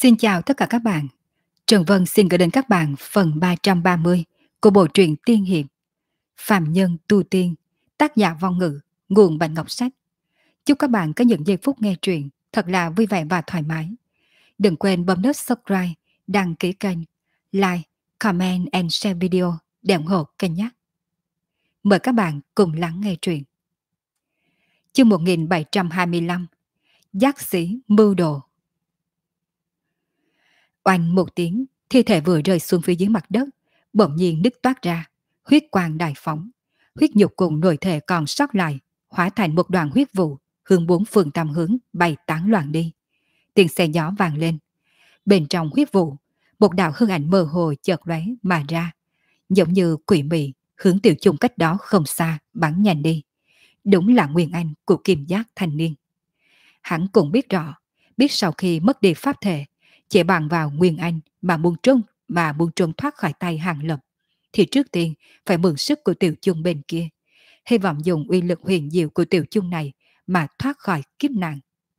Xin chào tất cả các bạn. Trần Vân xin gửi đến các bạn phần 330 của bộ truyện Tiên Hiệp Phàm Nhân Tu Tiên, tác giả Vong Ngữ, nguồn Bạch Ngọc Sách. Chúc các bạn có những giây phút nghe truyện thật là vui vẻ và thoải mái. Đừng quên bấm nút subscribe, đăng ký kênh, like, comment and share video để ủng hộ kênh nhé. Mời các bạn cùng lắng nghe truyện. Chương 1725, Giác sĩ mưu đồ. Oanh một tiếng, thi thể vừa rơi xuống phía dưới mặt đất, bỗng nhiên nứt toát ra, huyết quang đại phóng, huyết nhục cùng nội thể còn sót lại, hóa thành một đoàn huyết vụ, hướng bốn phương tam hướng bay tán loạn đi. Tiếng xe gió vang lên. Bên trong huyết vụ, một đạo hư ảnh mơ hồ chợt lóe mà ra, giống như quỷ mị hướng Tiểu Chung cách đó không xa bắn nhanh đi. Đúng là Nguyên Anh của Kim Giác thanh niên. Hắn cũng biết sau khi mất đi pháp thể, chỉ bằng vào Nguyên Anh mà muốn trốn thoát khỏi tay Hàng Lập, thì trước tiên phải mượn sức của Tiểu Chung bên kia, hy vọng dùng uy lực huyền diệu của Tiểu Chung này mà thoát khỏi kiếp nạn.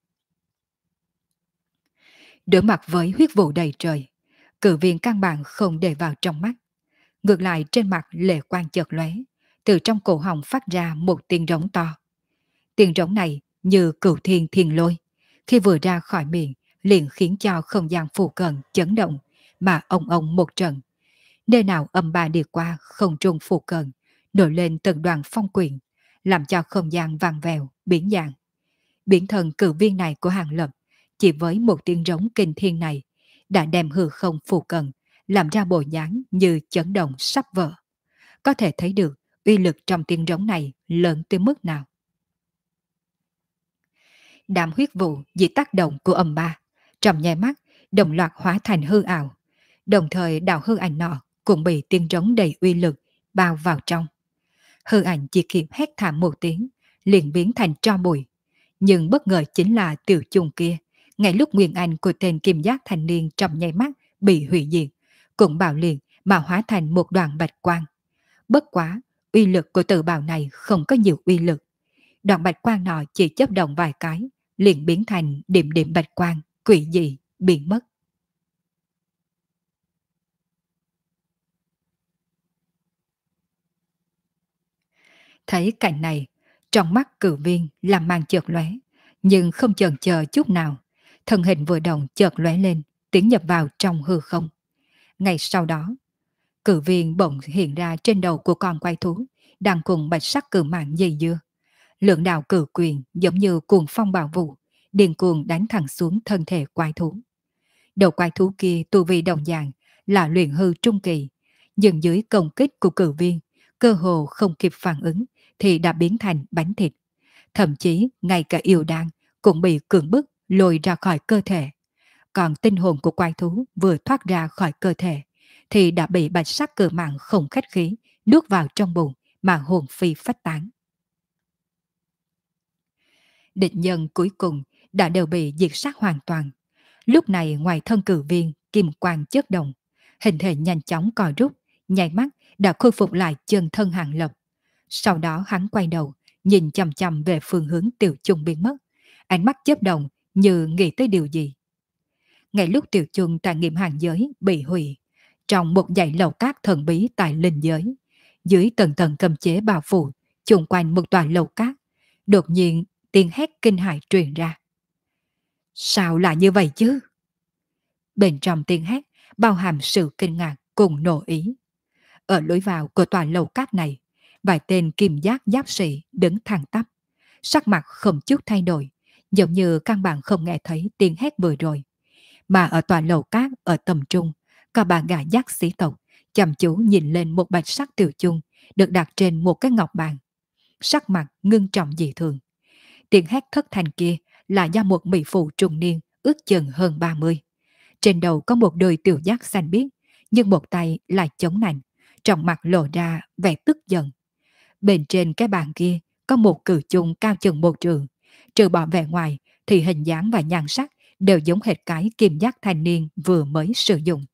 Đối mặt với huyết vụ đầy trời, cử viên căn bản không để vào trong mắt. Ngược lại trên mặt lệ quang chợt lóe, từ trong cổ họng phát ra một tiếng rống to. Tiếng rống này như cửu thiên thiên lôi, khi vừa ra khỏi miệng liền khiến cho không gian phù cận chấn động, mà ông một trận. Nơi nào âm ba đi qua không trung phù cận, nổi lên từng đoàn phong quyển, làm cho không gian vàng vèo, biến dạng. Biển thần cử viên này của Hàng Lập, chỉ với một tiếng rống kinh thiên này, đã đem hư không phù cận, làm ra bộ dáng như chấn động sắp vỡ. Có thể thấy được uy lực trong tiếng rống này lớn tới mức nào. Đám huyết vụ dưới tác động của âm ba, trong nháy mắt đồng loạt hóa thành hư ảo, đồng thời đạo hư ảnh nọ cũng bị tiếng rống đầy uy lực bao vào trong. Hư ảnh chỉ kịp hét thảm một tiếng, liền biến thành tro bụi. Nhưng bất ngờ chính là Tiểu Chung kia, ngay lúc Nguyên Anh của tên Kim Giác thanh niên trong nháy mắt bị hủy diệt, cũng bạo liệt mà hóa thành một đoàn bạch quang. Bất quá, uy lực của tự bào này không có nhiều uy lực. Đoàn bạch quang nọ chỉ chớp động vài cái, liền biến thành điểm điểm bạch quang, quỷ dị, biến mất. Thấy cảnh này, trong mắt cử viên làm mang chợt lóe, nhưng không chần chờ chút nào, thân hình vừa động chợt lóe lên, tiến nhập vào trong hư không. Ngay sau đó, cử viên bỗng hiện ra trên đầu của con quay thú, đang cùng bạch sắc cử mạng dây dưa. Lượng đạo cử quyền giống như cuồng phong bạo vụ, điên cuồng đánh thẳng xuống thân thể quái thú. Đầu quái thú kia tu vi đồng dạng là luyện hư trung kỳ, nhưng dưới công kích của cử viên, cơ hồ không kịp phản ứng thì đã biến thành bánh thịt. Thậm chí ngay cả yêu đan cũng bị cưỡng bức lôi ra khỏi cơ thể. Còn tinh hồn của quái thú vừa thoát ra khỏi cơ thể thì đã bị bạch sắc cử mạng không khách khí nuốt vào trong bụng mà hồn phi phách tán. Địch nhân cuối cùng đã đều bị diệt sát hoàn toàn. Lúc này ngoài thân cử viên kim quang chớp động, hình thể nhanh chóng co rút, nháy mắt đã khôi phục lại chân thân Hàng Lập. Sau đó hắn quay đầu, nhìn chằm chằm về phương hướng Tiểu Chung biến mất, ánh mắt chớp động như nghĩ tới điều gì. Ngay lúc Tiểu Chung tại nghiệm hàng giới bị hủy, trong một dãy lầu cát thần bí tại linh giới, dưới tầng tầng cầm chế bao phủ, chung quanh một tòa lầu cát, đột nhiên tiếng hét kinh hãi truyền ra. Sao lại như vậy chứ? Bên trong tiếng hét bao hàm sự kinh ngạc cùng nộ ý. Ở lối vào của tòa lầu cát này, vài tên kim giác giáp sĩ đứng thẳng tắp, sắc mặt không chút thay đổi, giống như căn bản không nghe thấy tiếng hét vừa rồi. Mà ở tòa lầu cát ở tầm trung, có ba gã giác sĩ tộc chăm chú nhìn lên một bạch sắc Tiểu Chung được đặt trên một cái ngọc bàn. Sắc mặt ngưng trọng dị thường. Tiếng hét thất thành kia là do một mỹ phụ trung niên ước chừng hơn 30. Trên đầu có một đôi tiểu giác xanh biếc, nhưng một tay lại chống nạnh, trong mặt lộ ra vẻ tức giận. Bên trên cái bàn kia có một cử chung cao chừng một trượng, trừ bỏ vẻ ngoài thì hình dáng và nhan sắc đều giống hệt cái kim giác thanh niên vừa mới sử dụng.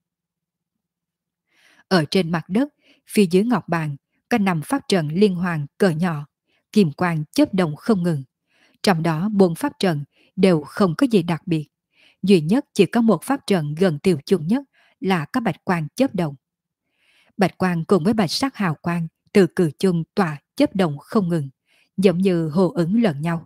Ở trên mặt đất, phía dưới ngọc bàn, có 5 pháp trận liên hoàn cỡ nhỏ, kim quang chớp động không ngừng. Trong đó 4 pháp trận đều không có gì đặc biệt, Duy nhất chỉ có một pháp trận gần tiêu chung nhất là có bạch quang chớp động. Bạch quang cùng với bạch sắc hào quang từ cử chung tỏa chớp động không ngừng, giống như hồ ứng lẫn nhau.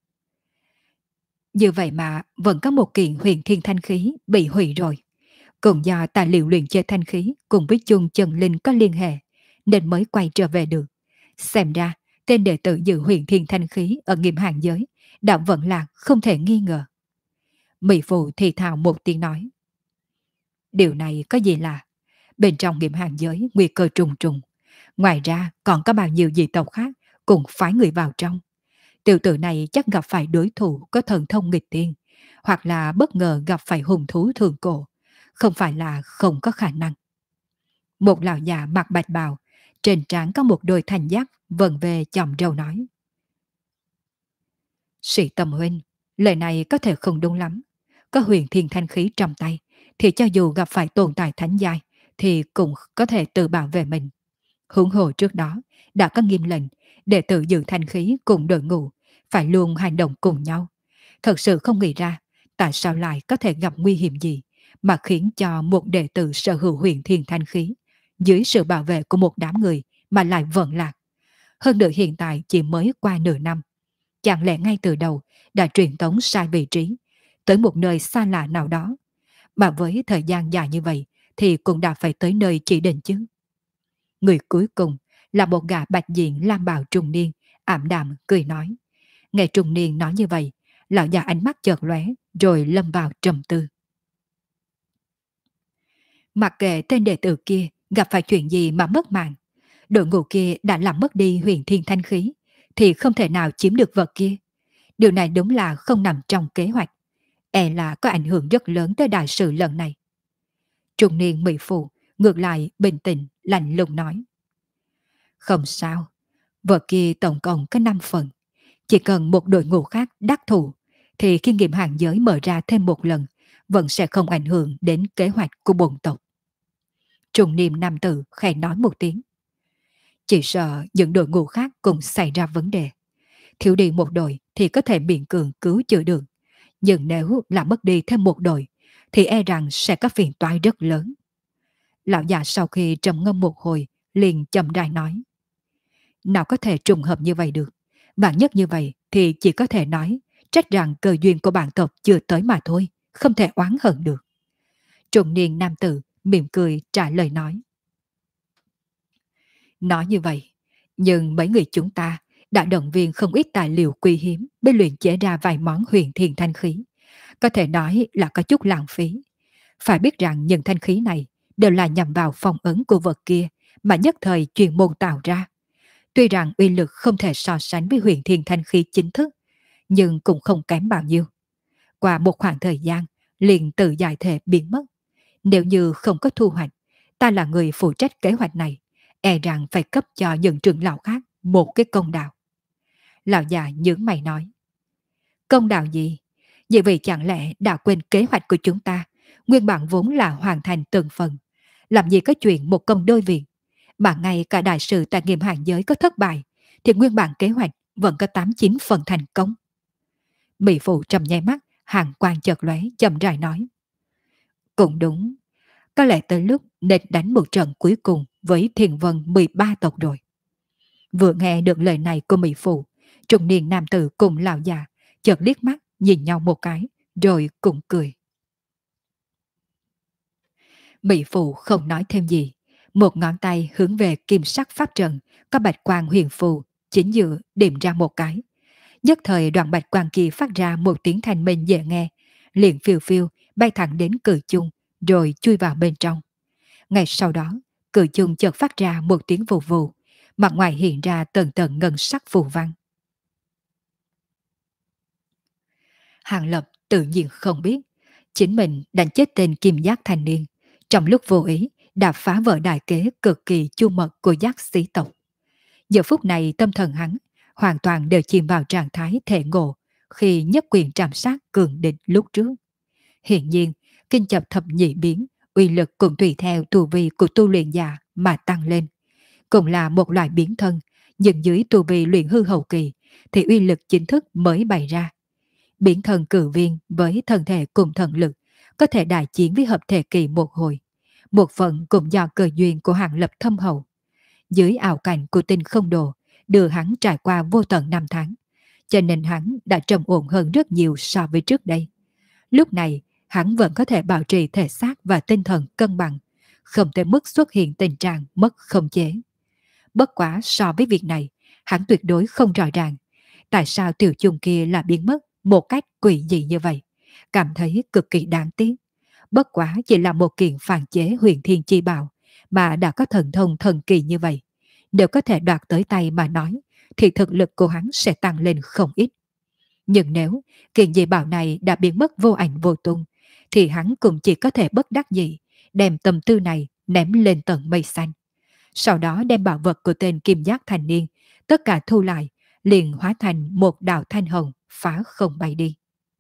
Như vậy mà vẫn có một kiện huyền thiên thanh khí bị hủy rồi. Cũng do tài liệu luyện chế thanh khí cùng với chung chân linh có liên hệ, nên mới quay trở về được. Xem ra, tên đệ tử dự huyền thiên thanh khí ở nghiêm hàng giới đã vẫn là không thể nghi ngờ. Mỹ Phụ thì thào một tiếng nói. Điều này có gì lạ? Bên trong nghiêm hàng giới nguy cơ trùng trùng. Ngoài ra còn có bao nhiêu dị tộc khác cùng phái người vào trong. Tiểu tử này chắc gặp phải đối thủ có thần thông nghịch tiên, hoặc là bất ngờ gặp phải hùng thú thường cổ. Không phải là không có khả năng. Một lão già mặc bạch bào, trên trán có một đôi thành giác vần về chòm râu nói. Sĩ Tâm huynh, lời này có thể không đúng lắm. Có huyền thiên thanh khí trong tay, thì cho dù gặp phải tồn tại thánh giai, thì cũng có thể tự bảo vệ mình. Huống hồ trước đó, đã có nghiêm lệnh, đệ tử giữ thanh khí cùng đội ngũ, phải luôn hành động cùng nhau. Thật sự không nghĩ ra, tại sao lại có thể gặp nguy hiểm gì, mà khiến cho một đệ tử sở hữu huyền thiên thanh khí, dưới sự bảo vệ của một đám người mà lại vận lạc. Hơn nữa hiện tại chỉ mới qua nửa năm. Chẳng lẽ ngay từ đầu đã truyền tống sai vị trí, tới một nơi xa lạ nào đó. Mà với thời gian dài như vậy thì cũng đã phải tới nơi chỉ định chứ. Người cuối cùng là một gã bạch diện lam bào trung niên, ảm đạm cười nói. Nghe trung niên nói như vậy, lão già ánh mắt chợt lóe rồi lâm vào trầm tư. Mặc kệ tên đệ tử kia gặp phải chuyện gì mà mất mạng, đội ngũ kia đã làm mất đi huyền thiên thanh khí, thì không thể nào chiếm được vật kia. Điều này đúng là không nằm trong kế hoạch, e là có ảnh hưởng rất lớn tới đại sự lần này. Trung niên Mỹ Phụ ngược lại bình tĩnh lạnh lùng nói. Không sao, vật kia tổng cộng có 5 phần. Chỉ cần một đội ngũ khác đắc thủ, thì khi nghiệm hàng giới mở ra thêm một lần, vẫn sẽ không ảnh hưởng đến kế hoạch của bổn tộc. Trung niên nam tử khẽ nói một tiếng. Chỉ sợ những đội ngũ khác cũng xảy ra vấn đề. Thiếu đi một đội thì có thể miễn cường cứu chữa được. Nhưng nếu là mất đi thêm một đội, thì e rằng sẽ có phiền toái rất lớn. Lão già sau khi trầm ngâm một hồi, liền chậm rãi nói. Nào có thể trùng hợp như vậy được. Bản nhất như vậy thì chỉ có thể nói trách rằng cơ duyên của bản tộc chưa tới mà thôi, không thể oán hận được. Trung niên nam tử mỉm cười trả lời nói. Nói như vậy, nhưng mấy người chúng ta đã động viên không ít tài liệu quý hiếm để luyện chế ra vài món huyền thiên thanh khí. Có thể nói là có chút lãng phí. Phải biết rằng những thanh khí này đều là nhằm vào phong ấn của vật kia mà nhất thời chuyên môn tạo ra. Tuy rằng uy lực không thể so sánh với huyền thiên thanh khí chính thức, nhưng cũng không kém bao nhiêu. Qua một khoảng thời gian, liền tự giải thể biến mất. Nếu như không có thu hoạch, ta là người phụ trách kế hoạch này, e rằng phải cấp cho những trưởng lão khác một cái công đạo. Lão già nhướng mày nói. Công đạo gì? Vậy vì chẳng lẽ đã quên kế hoạch của chúng ta, nguyên bản vốn là hoàn thành từng phần. Làm gì có chuyện một công đôi việc, mà ngay cả đại sự tại nghiệm hàng giới có thất bại, thì nguyên bản kế hoạch vẫn có 8-9 phần thành công. Mỹ Phụ trầm nháy mắt, hàng quang chợt lóe chậm rãi nói. Cũng đúng, có lẽ tới lúc nên đánh một trận cuối cùng với Thiền Vân 13 tộc rồi. Vừa nghe được lời này của Mỹ Phụ, trung niên nam tử cùng lão già chợt liếc mắt nhìn nhau một cái, rồi cùng cười. Mỹ Phụ không nói thêm gì, một ngón tay hướng về kim sắc pháp trận có bạch quang huyền phù chính giữa điểm ra một cái. Nhất thời đoạn bạch quang kia phát ra một tiếng thanh minh dễ nghe, liền phiêu phiêu bay thẳng đến cử chung, rồi chui vào bên trong. Ngay sau đó, cử chung chợt phát ra một tiếng vù vù, mặt ngoài hiện ra tầng tầng ngân sắc phù văn. Hàng Lập tự nhiên không biết, chính mình đánh chết tên kim giác thanh niên, trong lúc vô ý đã phá vỡ đại kế cực kỳ chu mật của giác sĩ tộc. Giờ phút này tâm thần hắn hoàn toàn đều chìm vào trạng thái thể ngộ khi nhất quyền trảm sát cường địch lúc trước. Hiện nhiên, kinh chập thập nhị biến, uy lực cũng tùy theo tu vi của tu luyện giả mà tăng lên. Cũng là một loại biến thân, nhưng dưới tu vi luyện hư hậu kỳ thì uy lực chính thức mới bày ra. Biển thần cử viên với thân thể cùng thần lực, có thể đại chiến với hợp thể kỳ một hồi. Một phần cũng do cơ duyên của Hàng Lập thâm hậu. Dưới ảo cảnh của tinh không đồ, đưa hắn trải qua vô tận năm tháng, cho nên hắn đã trầm ổn hơn rất nhiều so với trước đây. Lúc này, hắn vẫn có thể bảo trì thể xác và tinh thần cân bằng, không tới mức xuất hiện tình trạng mất khống chế. Bất quá so với việc này, hắn tuyệt đối không rõ ràng tại sao tiểu trùng kia lại biến mất một cách quỷ dị như vậy. Cảm thấy cực kỳ đáng tiếc. Bất quá chỉ là một kiện phản chế huyền thiên chi bảo mà đã có thần thông thần kỳ như vậy. Nếu có thể đoạt tới tay mà nói, thì thực lực của hắn sẽ tăng lên không ít. Nhưng nếu kiện dị bảo này đã biến mất vô ảnh vô tung, thì hắn cũng chỉ có thể bất đắc dĩ đem tâm tư này ném lên tận mây xanh. Sau đó đem bảo vật của tên kim giác thanh niên, tất cả thu lại, liền hóa thành một đạo thanh hồng phá không bay đi.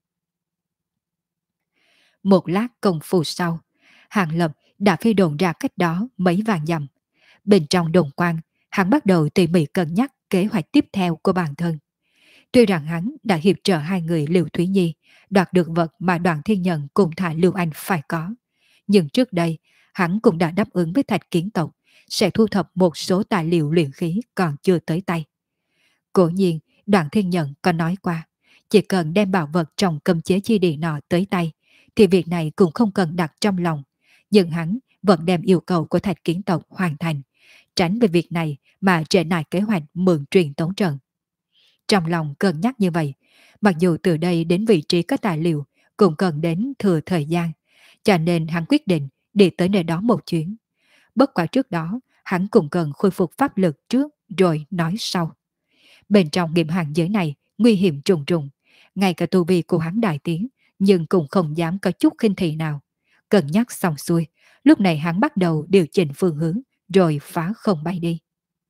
Một lát công phu sau, Hàng Lập đã phi đồn ra cách đó mấy vạn dặm. Bên trong đồn quan, hắn bắt đầu tỉ mỉ cân nhắc kế hoạch tiếp theo của bản thân. Tuy rằng hắn đã hiệp trợ hai người Lưu Thúy Nhi đoạt được vật mà Đoàn Thiên Nhận cùng Thải Lưu Anh phải có, nhưng trước đây hắn cũng đã đáp ứng với Thạch Kiến tộc sẽ thu thập một số tài liệu luyện khí còn chưa tới tay. Cố nhiên, Đoàn Thiên Nhận có nói qua, chỉ cần đem bảo vật trong cấm chế chi địa nọ tới tay, thì việc này cũng không cần đặt trong lòng. Nhưng hắn vẫn đem yêu cầu của Thạch Kiến tộc hoàn thành, tránh về việc này mà trễ nải kế hoạch mượn truyền tống trận. Trong lòng cân nhắc như vậy, mặc dù từ đây đến vị trí có tài liệu cũng cần đến thừa thời gian, cho nên hắn quyết định đi tới nơi đó một chuyến. Bất quả trước đó, hắn cũng cần khôi phục pháp lực trước rồi nói sau. Bên trong nghiệm hàng giới này nguy hiểm trùng trùng, ngay cả tu vi của hắn đại tiến, nhưng cũng không dám có chút khinh thị nào. Cân nhắc xong xuôi, lúc này hắn bắt đầu điều chỉnh phương hướng, rồi phá không bay đi.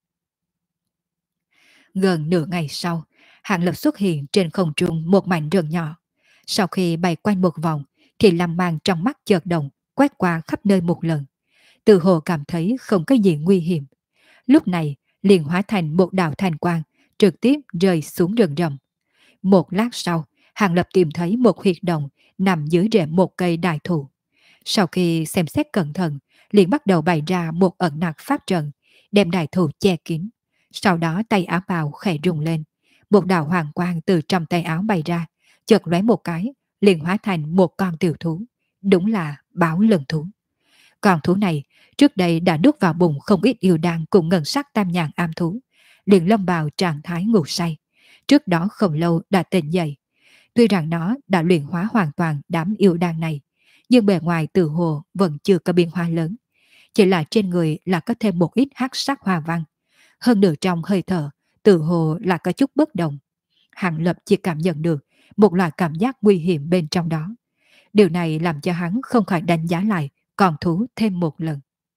Gần nửa ngày sau, Hàng Lập xuất hiện trên không trung một mảnh rừng nhỏ. Sau khi bay quanh một vòng, thì lam mang trong mắt chợt động, quét qua khắp nơi một lần. Từ hồ cảm thấy không có gì nguy hiểm. Lúc này, liền hóa thành một đạo thanh quang, trực tiếp rơi xuống rừng rậm. Một lát sau, Hàng Lập tìm thấy một huyệt động nằm dưới rễ một cây đại thụ. Sau khi xem xét cẩn thận, liền bắt đầu bày ra một ẩn nặc pháp trận, đem đại thụ che kín. Sau đó tay áo bào khẽ rung lên. Một đạo hoàng quang từ trong tay áo bay ra, chợt lóe một cái, liền hóa thành một con tiểu thú. Đúng là báo lần thú. Con thú này trước đây đã đút vào bụng không ít yêu đan cùng ngân sắc tam nhàn am thú, liền lâm vào trạng thái ngủ say. Trước đó không lâu đã tỉnh dậy. Tuy rằng nó đã luyện hóa hoàn toàn đám yêu đan này, nhưng bề ngoài tự hồ vẫn chưa có biến hóa lớn. Chỉ là trên người là có thêm một ít hắc sắc hoa văn. Hơn nửa trong hơi thở, tự hồ là có chút bất động. Hàng Lập chỉ cảm nhận được một loại cảm giác nguy hiểm bên trong đó. Điều này làm cho hắn không khỏi đánh giá lại con thú thêm một lần.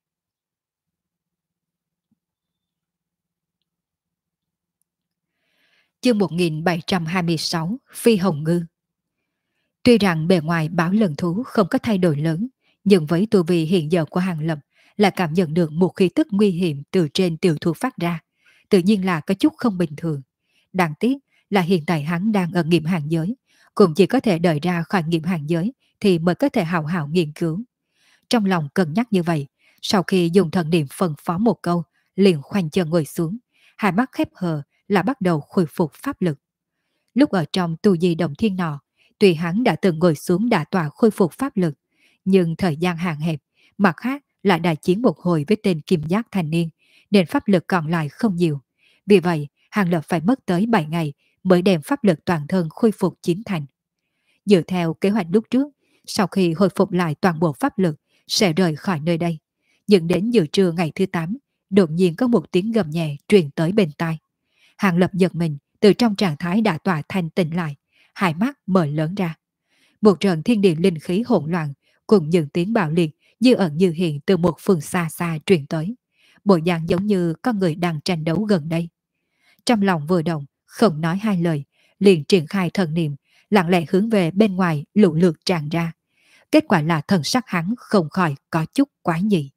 Chương 1726 Phi Hồng Ngư. Tuy rằng bề ngoài báo lần thú không có thay đổi lớn, nhưng với tu vi hiện giờ của Hàng Lập là cảm nhận được một khí tức nguy hiểm từ trên tiểu thú phát ra. Tự nhiên là có chút không bình thường. Đáng tiếc là hiện tại hắn đang ở nghiệm hàng giới, cũng chỉ có thể đợi ra khỏi nghiệm hàng giới thì mới có thể hào hào nghiên cứu. Trong lòng cân nhắc như vậy, sau khi dùng thần niệm phân phó một câu, liền khoanh chân ngồi xuống, hai mắt khép hờ là bắt đầu khôi phục pháp lực. Lúc ở trong tu di động thiên nọ, tuy hắn đã từng ngồi xuống đả tọa khôi phục pháp lực, nhưng thời gian hạn hẹp, mặt khác lại đại chiến một hồi với tên kim giác thanh niên, nên pháp lực còn lại không nhiều. Vì vậy, Hàng Lập phải mất tới 7 ngày mới đem pháp lực toàn thân khôi phục chín thành. Dựa theo kế hoạch lúc trước, sau khi hồi phục lại toàn bộ pháp lực, sẽ rời khỏi nơi đây. Nhưng đến giữa trưa ngày thứ 8, đột nhiên có một tiếng gầm nhẹ truyền tới bên tai. Hàng Lập giật mình, từ trong trạng thái đã tỏa thanh tỉnh lại, hai mắt mở lớn ra. Một trận thiên địa linh khí hỗn loạn, cùng những tiếng bạo liệt như ẩn như hiện từ một phương xa xa truyền tới. Bộ dạng giống như con người đang tranh đấu gần đây. Trong lòng vừa động, không nói hai lời, liền triển khai thần niệm, lặng lẽ hướng về bên ngoài lũ lượt tràn ra. Kết quả là thần sắc hắn không khỏi có chút quái dị.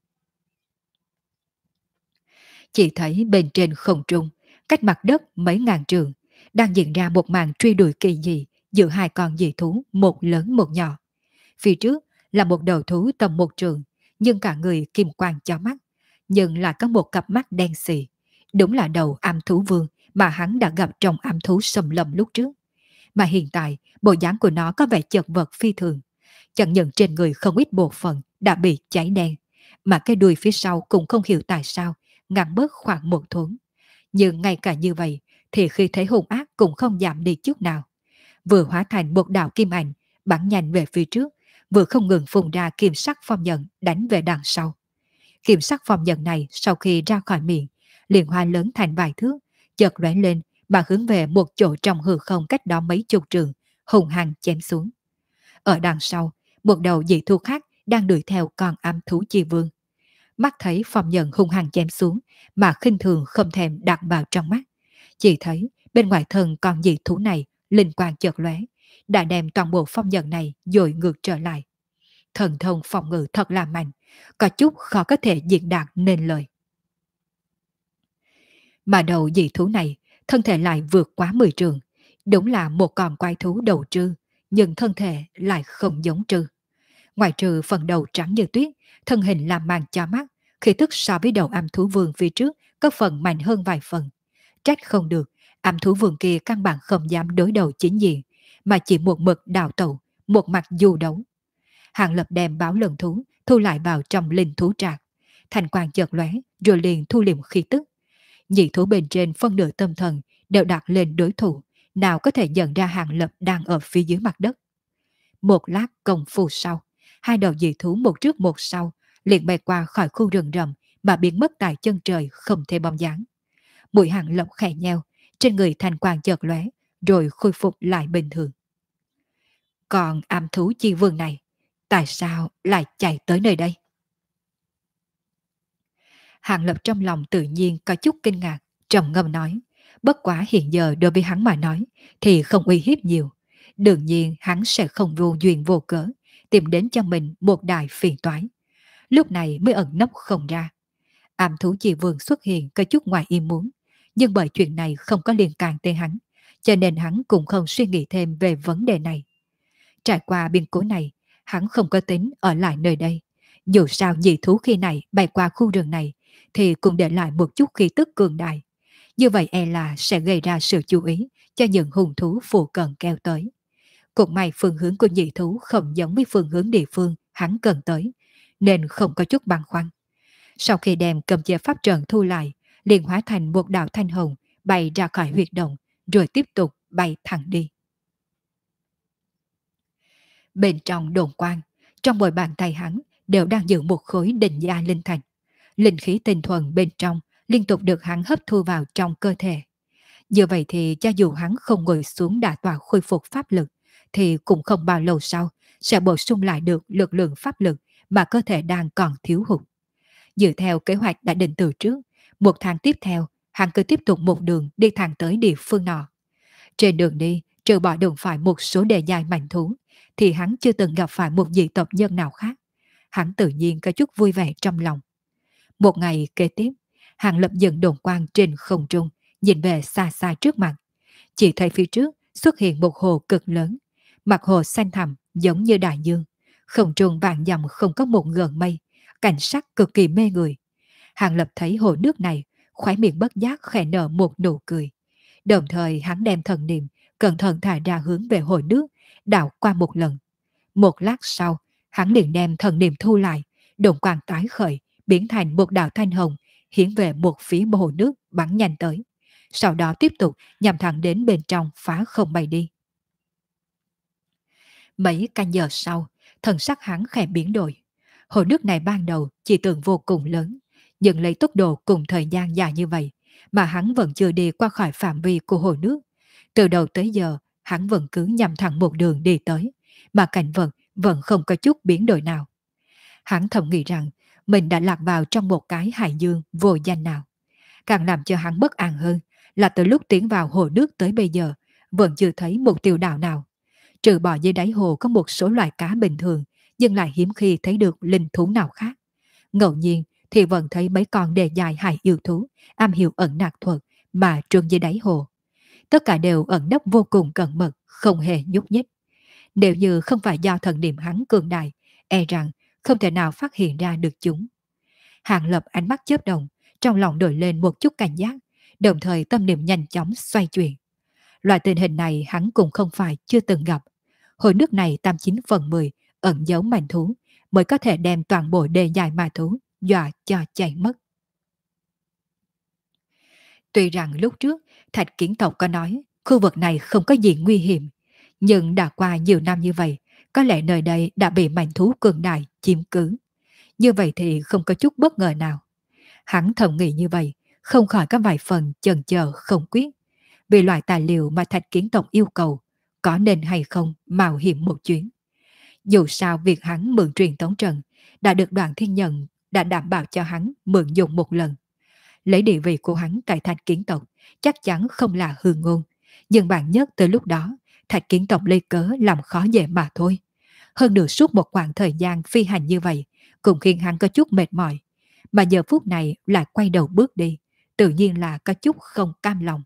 Chỉ thấy bên trên không trung, cách mặt đất mấy ngàn trường, đang diễn ra một màn truy đuổi kỳ dị, giữa hai con dị thú một lớn một nhỏ. Phía trước là một đầu thú tầm một trường, nhưng cả người kim quang chói mắt, nhưng lại có một cặp mắt đen xì. Đúng là đầu am thú vương mà hắn đã gặp trong am thú xâm lâm lúc trước. Mà hiện tại, bộ dáng của nó có vẻ chật vật phi thường. Chẳng những trên người không ít bộ phận đã bị cháy đen, mà cái đuôi phía sau cũng không hiểu tại sao ngăn bớt khoảng một thốn. Nhưng ngay cả như vậy, thì khi thấy hung ác cũng không giảm đi chút nào. Vừa hóa thành một đạo kim ảnh, bắn nhanh về phía trước, vừa không ngừng phun ra kim sắc phong nhận đánh về đằng sau. Kim sắc phong nhận này sau khi ra khỏi miệng, liền hoa lớn thành vài thước, chợt lóe lên mà hướng về một chỗ trong hư không cách đó mấy chục trường, hùng hăng chém xuống. Ở đằng sau, một đầu dị thú khác đang đuổi theo con âm thú chi vương. Mắt thấy phong nhận hung hăng chém xuống, mà khinh thường không thèm đặt vào trong mắt. Chỉ thấy bên ngoài thân con dị thú này linh quang chợt lóe, đã đem toàn bộ phong nhận này dội ngược trở lại. Thần thông phòng ngự thật là mạnh, có chút khó có thể diễn đạt nên lời. Mà đầu dị thú này, thân thể lại vượt quá 10 trường, đúng là một con quái thú đầu trư, nhưng thân thể lại không giống trư. Ngoài trừ phần đầu trắng như tuyết, thân hình làm màn cho mắt, khi tức so với đầu âm thú vương phía trước có phần mạnh hơn vài phần. Trách không được, âm thú vương kia căn bản không dám đối đầu chính diện, mà chỉ một mực đào tẩu, một mặt du đấu. Hàng Lập đem báo lần thú thu lại vào trong linh thú trạc. Thành quang chợt lóe rồi liền thu liệm khí tức. Nhị thú bên trên phân nửa tâm thần đều đặt lên đối thủ, nào có thể nhận ra Hàng Lập đang ở phía dưới mặt đất. Một lát công phu sau, hai đầu dị thú một trước một sau liền bay qua khỏi khu rừng rậm mà biến mất tại chân trời không thể bóng dáng. Mũi Hàng Lập khẽ nheo, trên người thành quang chợt lóe rồi khôi phục lại bình thường. Còn am thú chi vương này, tại sao lại chạy tới nơi đây? Hàng Lập trong lòng tự nhiên có chút kinh ngạc, trầm ngâm nói. Bất quá hiện giờ đối với hắn mà nói, thì không uy hiếp nhiều. Đương nhiên hắn sẽ không vô duyên vô cớ, tìm đến cho mình một đại phiền toái. Lúc này mới ẩn nấp không ra. Ám thú chi vương xuất hiện có chút ngoài ý muốn, nhưng bởi chuyện này không có liên can tới hắn, cho nên hắn cũng không suy nghĩ thêm về vấn đề này. Trải qua biến cố này, hắn không có tính ở lại nơi đây. Dù sao dị thú khi này bay qua khu rừng này thì cũng để lại một chút khí tức cường đại. Như vậy e là sẽ gây ra sự chú ý cho những hung thú phụ cận kéo tới. Cũng may phương hướng của nhị thú không giống với phương hướng địa phương hắn cần tới, nên không có chút băn khoăn. Sau khi đem cầm chế pháp trận thu lại, liền hóa thành một đạo thanh hồng bay ra khỏi huyệt động, rồi tiếp tục bay thẳng đi. Bên trong đồn quan, trong bồi bàn tay hắn đều đang giữ một khối định gia linh thạch. Linh khí tinh thuần bên trong liên tục được hắn hấp thu vào trong cơ thể. Như vậy thì cho dù hắn không ngồi xuống đả tọa khôi phục pháp lực, thì cũng không bao lâu sau sẽ bổ sung lại được lực lượng pháp lực mà cơ thể đang còn thiếu hụt. Dựa theo kế hoạch đã định từ trước, một tháng tiếp theo, hắn cứ tiếp tục một đường đi thẳng tới địa phương nọ. Trên đường đi, trừ bỏ đường phải một số đề dài mạnh thú, thì hắn chưa từng gặp phải một dị tộc nhân nào khác. Hắn tự nhiên có chút vui vẻ trong lòng. Một ngày kế tiếp, Hàng Lập dừng đồn quang trên không trung, nhìn về xa xa trước mặt. Chỉ thấy phía trước xuất hiện một hồ cực lớn, mặt hồ xanh thẳm giống như đại dương. Không trung vạn dặm không có một gợn mây, cảnh sắc cực kỳ mê người. Hàng Lập thấy hồ nước này, khóe miệng bất giác khẽ nở một nụ cười. Đồng thời hắn đem thần niệm cẩn thận thả ra hướng về hồ nước, đảo qua một lần. Một lát sau, hắn liền đem thần niệm thu lại, đồn quang tái khởi, biến thành một đạo thanh hồng, hiển về một phía hồ nước bắn nhanh tới. Sau đó tiếp tục nhằm thẳng đến bên trong phá không bay đi. Mấy canh giờ sau, thần sắc hắn khẽ biến đổi. Hồ nước này ban đầu chỉ tưởng vô cùng lớn, nhưng lấy tốc độ cùng thời gian dài như vậy, mà hắn vẫn chưa đi qua khỏi phạm vi của hồ nước. Từ đầu tới giờ, hắn vẫn cứ nhằm thẳng một đường đi tới, mà cảnh vật vẫn không có chút biến đổi nào. Hắn thầm nghĩ rằng mình đã lạc vào trong một cái hải dương vô danh nào. Càng làm cho hắn bất an hơn là từ lúc tiến vào hồ nước tới bây giờ, vẫn chưa thấy một tiêu đảo nào. Trừ bỏ dưới đáy hồ có một số loài cá bình thường, nhưng lại hiếm khi thấy được linh thú nào khác. Ngẫu nhiên thì vẫn thấy mấy con đề dài hải yêu thú, am hiểu ẩn nặc thuật mà trương dưới đáy hồ. tất cả đều ẩn nấp vô cùng cẩn mật, không hề nhúc nhích. Nếu như không phải do thần niệm hắn cường đại, e rằng không thể nào phát hiện ra được chúng. Hàng Lập ánh mắt chớp động, trong lòng nổi lên một chút cảnh giác, đồng thời tâm niệm nhanh chóng xoay chuyển. Loại tình hình này hắn cũng không phải chưa từng gặp. Hồ nước này 89/10 ẩn giấu manh thú, mới có thể đem toàn bộ đề dài ma thú dọa cho chạy mất. Tuy rằng lúc trước Thạch Kiến Tộc có nói khu vực này không có gì nguy hiểm, nhưng đã qua nhiều năm như vậy, có lẽ nơi đây đã bị manh thú cường đại chiếm cứ. Như vậy thì không có chút bất ngờ nào. Hắn thầm nghĩ như vậy, không khỏi có vài phần chần chờ không quyết. Vì loại tài liệu mà Thạch Kiến Tộc yêu cầu, có nên hay không mạo hiểm một chuyến. Dù sao việc hắn mượn truyền tống trận đã được Đoàn Thiên Nhân đã đảm bảo cho hắn mượn dùng một lần. Lấy địa vị của hắn tại Thạch Kiến Tộc chắc chắn không là hư ngôn. Nhưng bản nhất từ lúc đó, Thạch Kiến Tộc lấy cớ làm khó dễ mà thôi. Hơn nữa suốt một khoảng thời gian phi hành như vậy, cũng khiến hắn có chút mệt mỏi. Mà giờ phút này lại quay đầu bước đi, tự nhiên là có chút không cam lòng.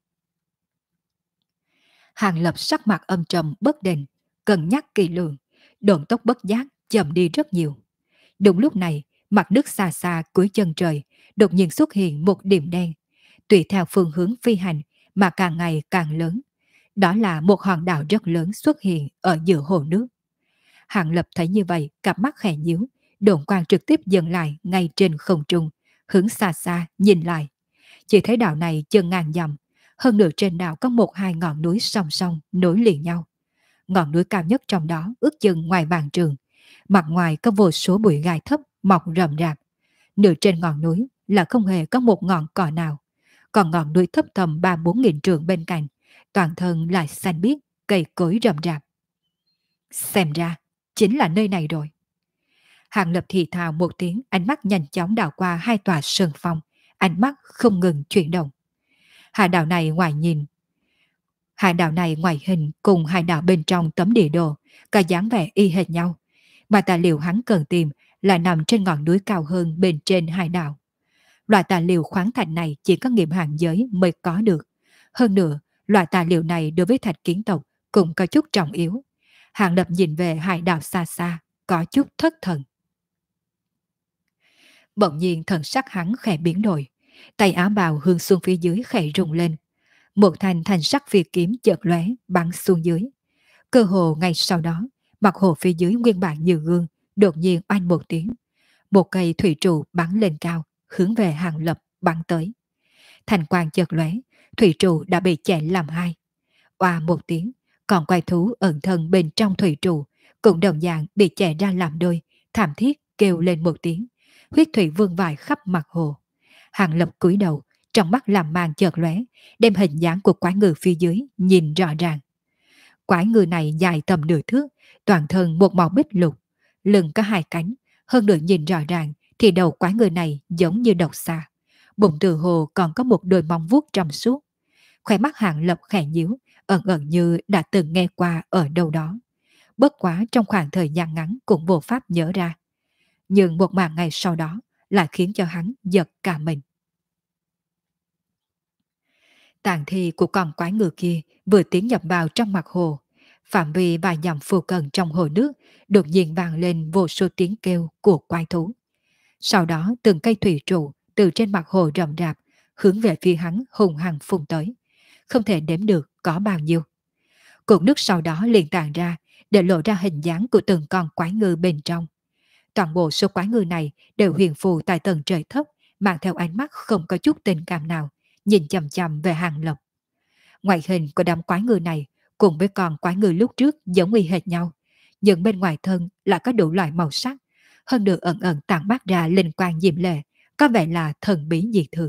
Hàng Lập sắc mặt âm trầm bất định, cân nhắc kỳ lường, độn tốc bất giác chậm đi rất nhiều. Đúng lúc này, mặt nước xa xa cuối chân trời, đột nhiên xuất hiện một điểm đen, tùy theo phương hướng phi hành mà càng ngày càng lớn. Đó là một hòn đảo rất lớn xuất hiện ở giữa hồ nước. Hàng Lập thấy như vậy, cặp mắt khẽ nhíu, độn quang trực tiếp dừng lại ngay trên không trung, hướng xa xa nhìn lại. Chỉ thấy đảo này chừng ngàn dặm, hơn nữa trên đảo có một hai ngọn núi song song nối liền nhau. Ngọn núi cao nhất trong đó ước chừng ngoài vạn trường, mặt ngoài có vô số bụi gai thấp mọc rậm rạp. Nửa trên ngọn núi là không hề có một ngọn cỏ nào, còn ngọn núi thấp tầm 3-4 nghìn trường bên cạnh, toàn thân lại xanh biếc, cây cối rậm rạp. Xem ra, chính là nơi này rồi. Hàng Lập thì thào một tiếng, ánh mắt nhanh chóng đảo qua hai tòa sơn phong, ánh mắt không ngừng chuyển động. Hải đảo này ngoài nhìn, hải đảo này ngoài hình cùng hải đảo bên trong tấm địa đồ, có dáng vẻ y hệt nhau, mà tài liệu hắn cần tìm lại nằm trên ngọn núi cao hơn bên trên hải đảo. Loại tài liệu khoáng thạch này chỉ có nghiệp hạn giới mới có được. Hơn nữa, loại tài liệu này đối với Thạch Kiến Tộc cũng có chút trọng yếu. Hàng Lập nhìn về hải đảo xa xa, có chút thất thần. Bỗng nhiên thần sắc hắn khẽ biến đổi, tay áo bào hướng xuống phía dưới khẽ rung lên. Một thanh sắc phi kiếm chợt lóe bắn xuống dưới. Cơ hồ ngay sau đó, mặt hồ phía dưới nguyên bản như gương, đột nhiên oanh một tiếng. Một cây thủy trụ bắn lên cao, hướng về Hàng Lập bắn tới. Thành quang chợt lóe, thủy trụ đã bị chẻ làm hai. Oa một tiếng, còn quái thú ẩn thân bên trong thủy trụ cũng đồng dạng bị chẻ ra làm đôi, thảm thiết kêu lên một tiếng. Huyết thủy vương vãi khắp mặt hồ. Hàng Lập cúi đầu, trong mắt làm màn chợt lóe, đem hình dáng của quái ngư phía dưới nhìn rõ ràng. Quái ngư này dài tầm nửa thước, toàn thân một màu bích lục, lưng có hai cánh, hơn nữa nhìn rõ ràng thì đầu quái ngư này giống như độc xà. Bụng từ hồ còn có một đôi móng vuốt trong suốt. Khóe mắt Hàng Lập khẽ nhíu, ẩn ẩn như đã từng nghe qua ở đâu đó. Bất quá trong khoảng thời gian ngắn cũng vô pháp nhớ ra. Nhưng một màn ngày sau đó lại khiến cho hắn giật cả mình. Tàn thi của con quái ngư kia vừa tiến nhập vào trong mặt hồ. Phạm vi vài dặm phù cận trong hồ nước đột nhiên vang lên vô số tiếng kêu của quái thú. Sau đó từng cây thủy trụ từ trên mặt hồ rậm rạp hướng về phía hắn hùng hăng phun tới. Không thể đếm được có bao nhiêu. Cột nước sau đó liền tàn ra để lộ ra hình dáng của từng con quái ngư bên trong. Toàn bộ số quái ngư này đều huyền phù tại tầng trời thấp, mang theo ánh mắt không có chút tình cảm nào, nhìn chằm chằm về Hàng Lập. Ngoại hình của đám quái ngư này cùng với con quái ngư lúc trước giống y hệt nhau, nhưng bên ngoài thân lại có đủ loại màu sắc, hơn được ẩn ẩn tản mát ra linh quang diệm lệ, có vẻ là thần bí dị thường.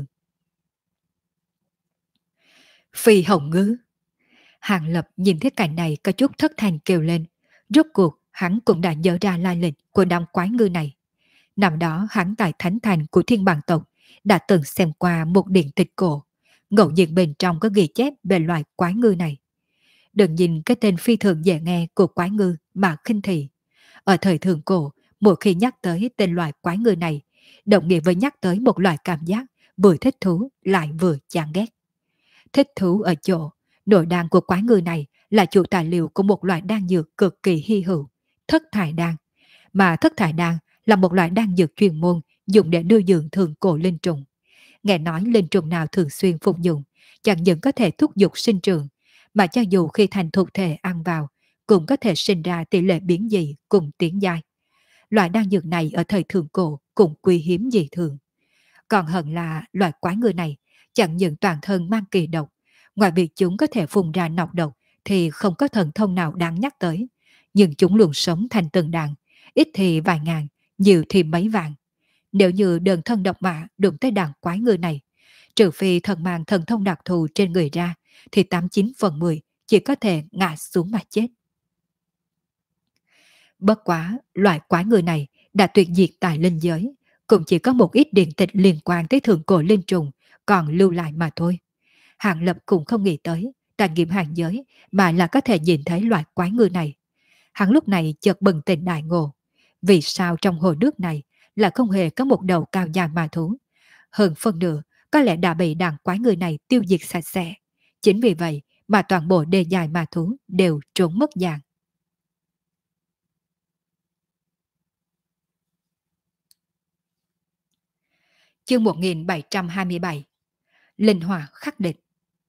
Phi hồng ngư. Hàng Lập nhìn thấy cảnh này có chút thất thanh kêu lên. Rốt cuộc hắn cũng đã nhớ ra lai lịch của đám quái ngư này. Năm đó hắn tại thánh thành của Thiên Bàng tộc đã từng xem qua một điện tịch cổ, ngẫu nhiên bên trong có ghi chép về loài quái ngư này. Đừng nhìn cái tên phi thường dễ nghe của quái ngư mà khinh thị. Ở thời thượng cổ, mỗi khi nhắc tới tên loài quái ngư này, đồng nghĩa với nhắc tới một loài cảm giác vừa thích thú lại vừa chán ghét. Thích thú ở chỗ, Nội đan của quái ngư này là chủ tài liệu của một loại đan dược cực kỳ hy hữu, thất thải đan. Mà thất thải đan là một loại đan dược chuyên môn dùng để nuôi dưỡng thượng cổ linh trùng. Nghe nói linh trùng nào thường xuyên phục dụng, chẳng những có thể thúc giục sinh trưởng, mà cho dù khi thành thục thể ăn vào, cũng có thể sinh ra tỷ lệ biến dị cùng tiến giai. Loại đan dược này ở thời thượng cổ cũng quý hiếm dị thường. Còn hơn là loại quái ngư này chẳng những toàn thân mang kỳ độc, ngoài việc chúng có thể phun ra nọc độc thì không có thần thông nào đáng nhắc tới. Nhưng chúng luôn sống thành từng đàn, ít thì vài ngàn, nhiều thì mấy vạn. Nếu như đơn thân độc mã đụng tới đàn quái ngư này, trừ phi thần mang thần thông đặc thù trên người ra, thì 89/10 chỉ có thể ngã xuống mà chết. Bất quá, loại quái ngư này đã tuyệt diệt tại linh giới, cũng chỉ có một ít điện tịch liên quan tới thượng cổ linh trùng còn lưu lại mà thôi. Hàng Lập cũng không nghĩ tới, tại nghiệm hàng giới mà là có thể nhìn thấy loại quái ngư này. Hắn lúc này chợt bừng tỉnh đại ngộ. Vì sao trong hồ nước này là không hề có một đầu cao dài ma thú? Hơn phân nửa, có lẽ đã bị đàn quái ngư này tiêu diệt sạch sẽ. Chính vì vậy mà toàn bộ đề dài ma thú đều trốn mất dạng. Chương 1727. Linh hỏa khắc địch.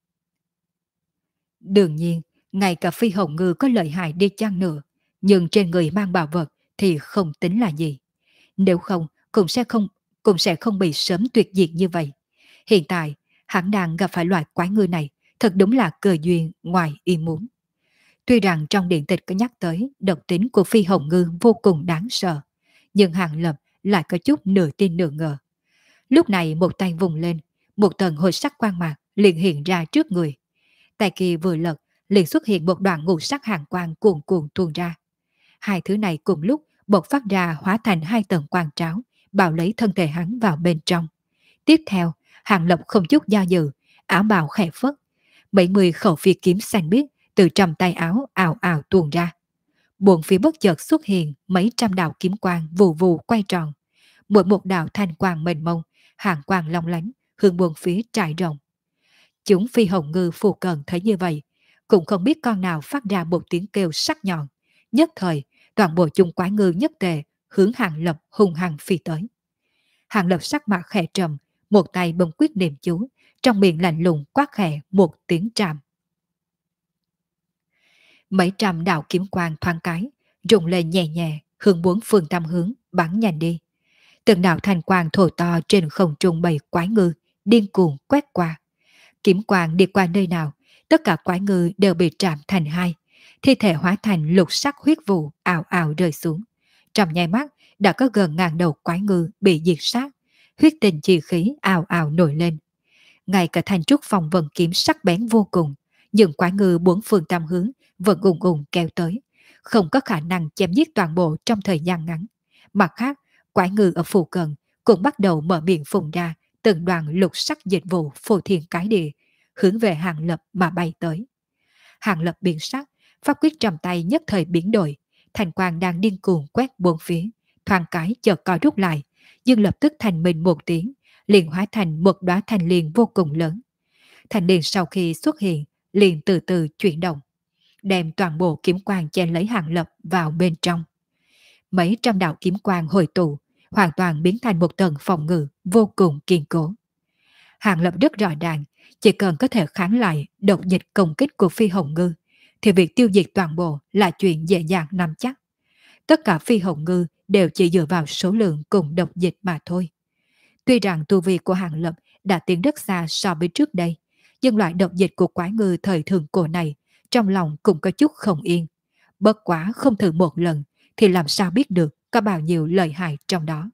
Đương nhiên, ngay cả phi hồng ngư có lợi hại đi chăng nữa, nhưng trên người mang bảo vật thì không tính là gì. Nếu không, cũng sẽ không bị sớm tuyệt diệt như vậy. Hiện tại, hắn đang gặp phải loại quái ngư này, thật đúng là cơ duyên ngoài ý muốn. Tuy rằng trong điện tịch có nhắc tới độc tính của phi hồng ngư vô cùng đáng sợ, nhưng Hàng Lập lại có chút nửa tin nửa ngờ. Lúc này một tay vùng lên, một tầng hồi sắc quang mạc liền hiện ra trước người. Tay kia vừa lật, liền xuất hiện một đoạn ngũ sắc hàng quang cuồn cuộn tuôn ra. Hai thứ này cùng lúc bộc phát ra hóa thành hai tầng quang tráo, bao lấy thân thể hắn vào bên trong. Tiếp theo, Hàng Lập không chút do dự, áo bào khẽ phất. 70 khẩu phi kiếm xanh biếc từ trong tay áo ào ào tuôn ra. Buồn phía bất chợt xuất hiện mấy trăm đạo kiếm quang vù vù quay tròn. Mỗi một đạo thanh quang mênh mông, hàng quang long lánh, hướng buồn phía trải rộng. Chúng phi hồng ngư phù cận thấy như vậy, cũng không biết con nào phát ra một tiếng kêu sắc nhọn. Nhất thời, toàn bộ chung quái ngư nhất tề hướng Hàng Lập hung hăng phi tới. Hàng Lập sắc mặt khẽ trầm, một tay bấm quyết niệm chú, trong miệng lạnh lùng quát khẽ một tiếng tràm. Mấy trăm đạo kiếm quang thoáng cái, rụng lên nhẹ nhẹ, hướng bốn phương tam hướng, bắn nhanh đi. Từng đạo thanh quang thổi to trên không trung bầy quái ngư, điên cuồng quét qua. Kiếm quang đi qua nơi nào, tất cả quái ngư đều bị trảm thành hai, thi thể hóa thành lục sắc huyết vụ ào ào rơi xuống. Trong nháy mắt đã có gần ngàn đầu quái ngư bị diệt sát, huyết tình chi khí ào ào nổi lên. Ngay cả thanh trúc phòng vận kiếm sắc bén vô cùng, những quái ngư bốn phương tam hướng vẫn ùng ùng kéo tới, không có khả năng chém giết toàn bộ trong thời gian ngắn. Mặt khác, quái ngư ở phụ cận cũng bắt đầu mở miệng phun ra từng đoàn lục sắc dịch vụ phô thiên cái địa, hướng về Hàng Lập mà bay tới. Hàng Lập biến sắc, pháp quyết trong tay nhất thời biến đổi, thành quang đang điên cuồng quét bốn phía, thoáng cái chợt co rút lại, nhưng lập tức thành mình một tiếng, liền hóa thành một đóa thành liên vô cùng lớn. Thành liên sau khi xuất hiện, liền từ từ chuyển động, đem toàn bộ kiếm quang che lấy Hàng Lập vào bên trong. Mấy trăm đạo kiếm quang hồi tụ, hoàn toàn biến thành một tầng phòng ngự vô cùng kiên cố. Hàng Lập rất rõ ràng, chỉ cần có thể kháng lại độc dịch công kích của phi hồng ngư, thì việc tiêu diệt toàn bộ là chuyện dễ dàng nắm chắc. Tất cả phi hồng ngư đều chỉ dựa vào số lượng cùng độc dịch mà thôi. Tuy rằng tu vi của Hàng Lập đã tiến rất xa so với trước đây, nhưng loại độc dịch của quái ngư thời thượng cổ này trong lòng cũng có chút không yên. Bất quá không thử một lần thì làm sao biết được có bao nhiêu lợi hại trong đó.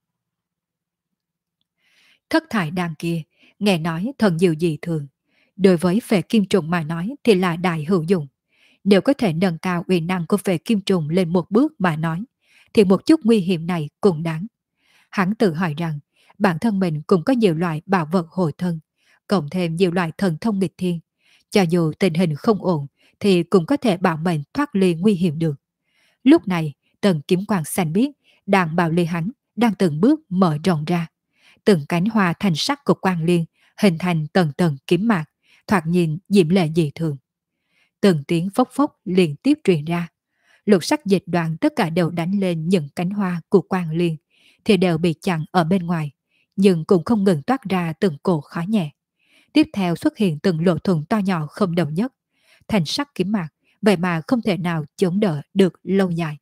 Thất thải đan kia, nghe nói thần diệu dị thường. Đối với phệ kim trùng mà nói thì là đại hữu dụng. Nếu có thể nâng cao uy năng của phệ kim trùng lên một bước mà nói, thì một chút nguy hiểm này cũng đáng. Hắn tự hỏi rằng, bản thân mình cũng có nhiều loại bảo vật hộ thân, cộng thêm nhiều loại thần thông nghịch thiên. Cho dù tình hình không ổn, thì cũng có thể bảo mệnh thoát ly nguy hiểm được. Lúc này, tầng kiếm quang xanh biếc đang bảo ly hắn, đang từng bước mở rộng ra. Từng cánh hoa thành sắc của quang liên hình thành tầng tầng kiếm mạc, thoạt nhìn diễm lệ dị thường. từng tiếng phốc phốc liên tiếp truyền ra. Lục sắc dịch đoạn tất cả đều đánh lên những cánh hoa của Quang Liên, thì đều bị chặn ở bên ngoài, nhưng cũng không ngừng toát ra từng cổ khói nhẹ. Tiếp theo xuất hiện từng lỗ thủng to nhỏ không đồng nhất, thành sắc kiếm mạc, vậy mà không thể nào chống đỡ được lâu dài.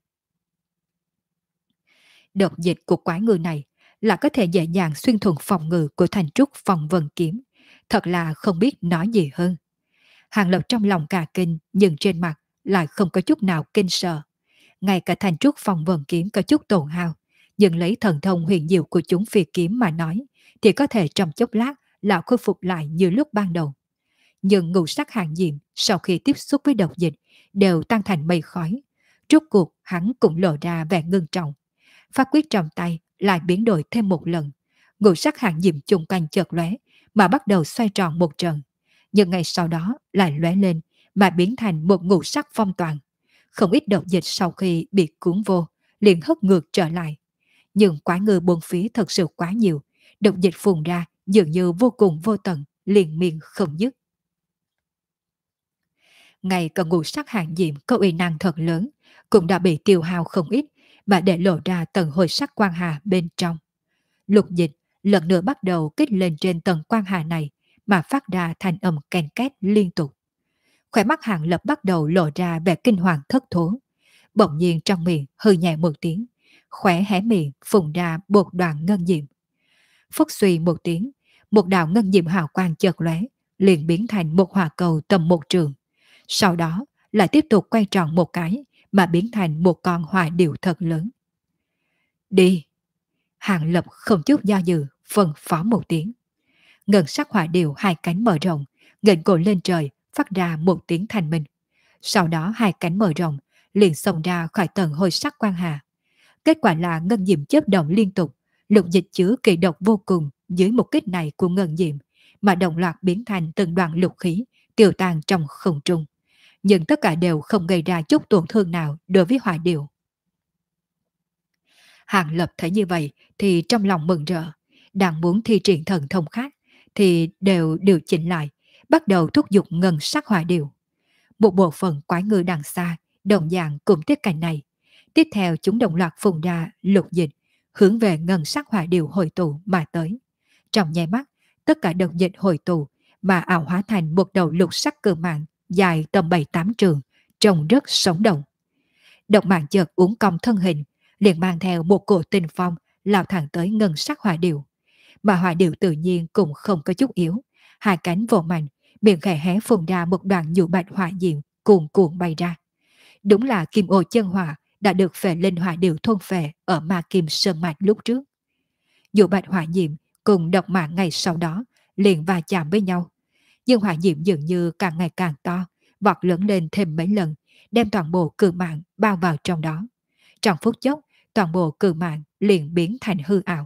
Độc dịch của quái ngư này là có thể dễ dàng xuyên thủng phòng ngự của thành trúc phòng vân kiếm, thật là không biết nói gì hơn. Hàng Lập trong lòng cả kinh, nhưng trên mặt lại không có chút nào kinh sợ. Ngay cả thành trúc phòng vân kiếm có chút tổn hao, nhưng lấy thần thông huyền diệu của chúng phi kiếm mà nói, thì có thể trong chốc lát là khôi phục lại như lúc ban đầu. Nhưng ngũ sắc hàng diệm sau khi tiếp xúc với độc dịch đều tan thành mây khói. Rốt cuộc hắn cũng lộ ra vẻ ngưng trọng. Phát quyết trong tay lại biến đổi thêm một lần. Ngũ sắc hàng diệm chung quanh chợt lóe mà bắt đầu xoay tròn một trận. Nhưng ngay sau đó lại lóe lên mà biến thành một ngũ sắc phong toàn. Không ít độc dịch sau khi bị cuốn vô liền hất ngược trở lại. Nhưng quái ngư bốn phía thật sự quá nhiều. Độc dịch phun ra dường như vô cùng vô tận, liền miên không dứt. Ngay cả ngũ sắc hàng diệm có uy năng thật lớn cũng đã bị tiêu hao không ít và để lộ ra tầng hồi sắc quang hà bên trong. Lục dịch lần nữa bắt đầu kích lên trên tầng quang hà này mà phát ra thanh âm ken két liên tục. Khỏe mắt Hàng Lập bắt đầu lộ ra vẻ kinh hoàng thất thố. Bỗng nhiên trong miệng hư nhẹ một tiếng, khỏe hé miệng phun ra một đoàn ngân diệm. Phất suy một tiếng, một đạo ngân diệm hào quang chợt lóe, liền biến thành một hỏa cầu tầm một trường. Sau đó lại tiếp tục quay tròn một cái mà biến thành một con hỏa điểu thật lớn. Đi! Hàng Lập không chút do dự, phân phó một tiếng. Ngân sắc hỏa điểu hai cánh mở rộng, nghênh cổ lên trời, phát ra một tiếng thanh minh. Sau đó hai cánh mở rộng, liền xông ra khỏi tầng hồi sắc quang hà. Kết quả là ngân diệm chớp động liên tục, lục dịch chứa kỳ độc vô cùng dưới một kích này của ngân diệm, mà đồng loạt biến thành từng đoạn lục khí, tiêu tan trong không trung. Nhưng tất cả đều không gây ra chút tổn thương nào đối với hỏa điểu. Hàng Lập thấy như vậy thì trong lòng mừng rỡ, đang muốn thi triển thần thông khác thì đều điều chỉnh lại, bắt đầu thúc giục ngân sắc hỏa điểu. Một bộ phận quái ngư đằng xa, đồng dạng cũng tiếp cảnh này. Tiếp theo chúng đồng loạt phun ra lục dịch, hướng về ngân sắc hỏa điểu hồi tụ mà tới. Trong nháy mắt, tất cả độc dịch hồi tụ mà ảo hóa thành một đầu lục sắc cự mạng dài tầm 7-8 trường, trông rất sống động. Độc mạng chợt uốn cong thân hình, liền mang theo một cổ tinh phong lao thẳng tới ngân sắc hỏa điểu. Mà hỏa điểu tự nhiên cũng không có chút yếu, hai cánh vỗ mạnh, miệng khẽ hé phun ra một đoạn nhũ bạch hỏa diệm cuồn cuộn bay ra. Đúng là kim ô chân hỏa đã được phệ linh hỏa điểu thôn phệ ở ma kim sơn mạch lúc trước. Nhũ bạch hỏa diệm cùng độc mạng ngày sau đó liền va chạm với nhau, nhưng hỏa diệm dường như càng ngày càng to, vọt lớn lên thêm mấy lần, đem toàn bộ cự mạng bao vào trong đó. Trong phút chốc, toàn bộ cự mạng liền biến thành hư ảo.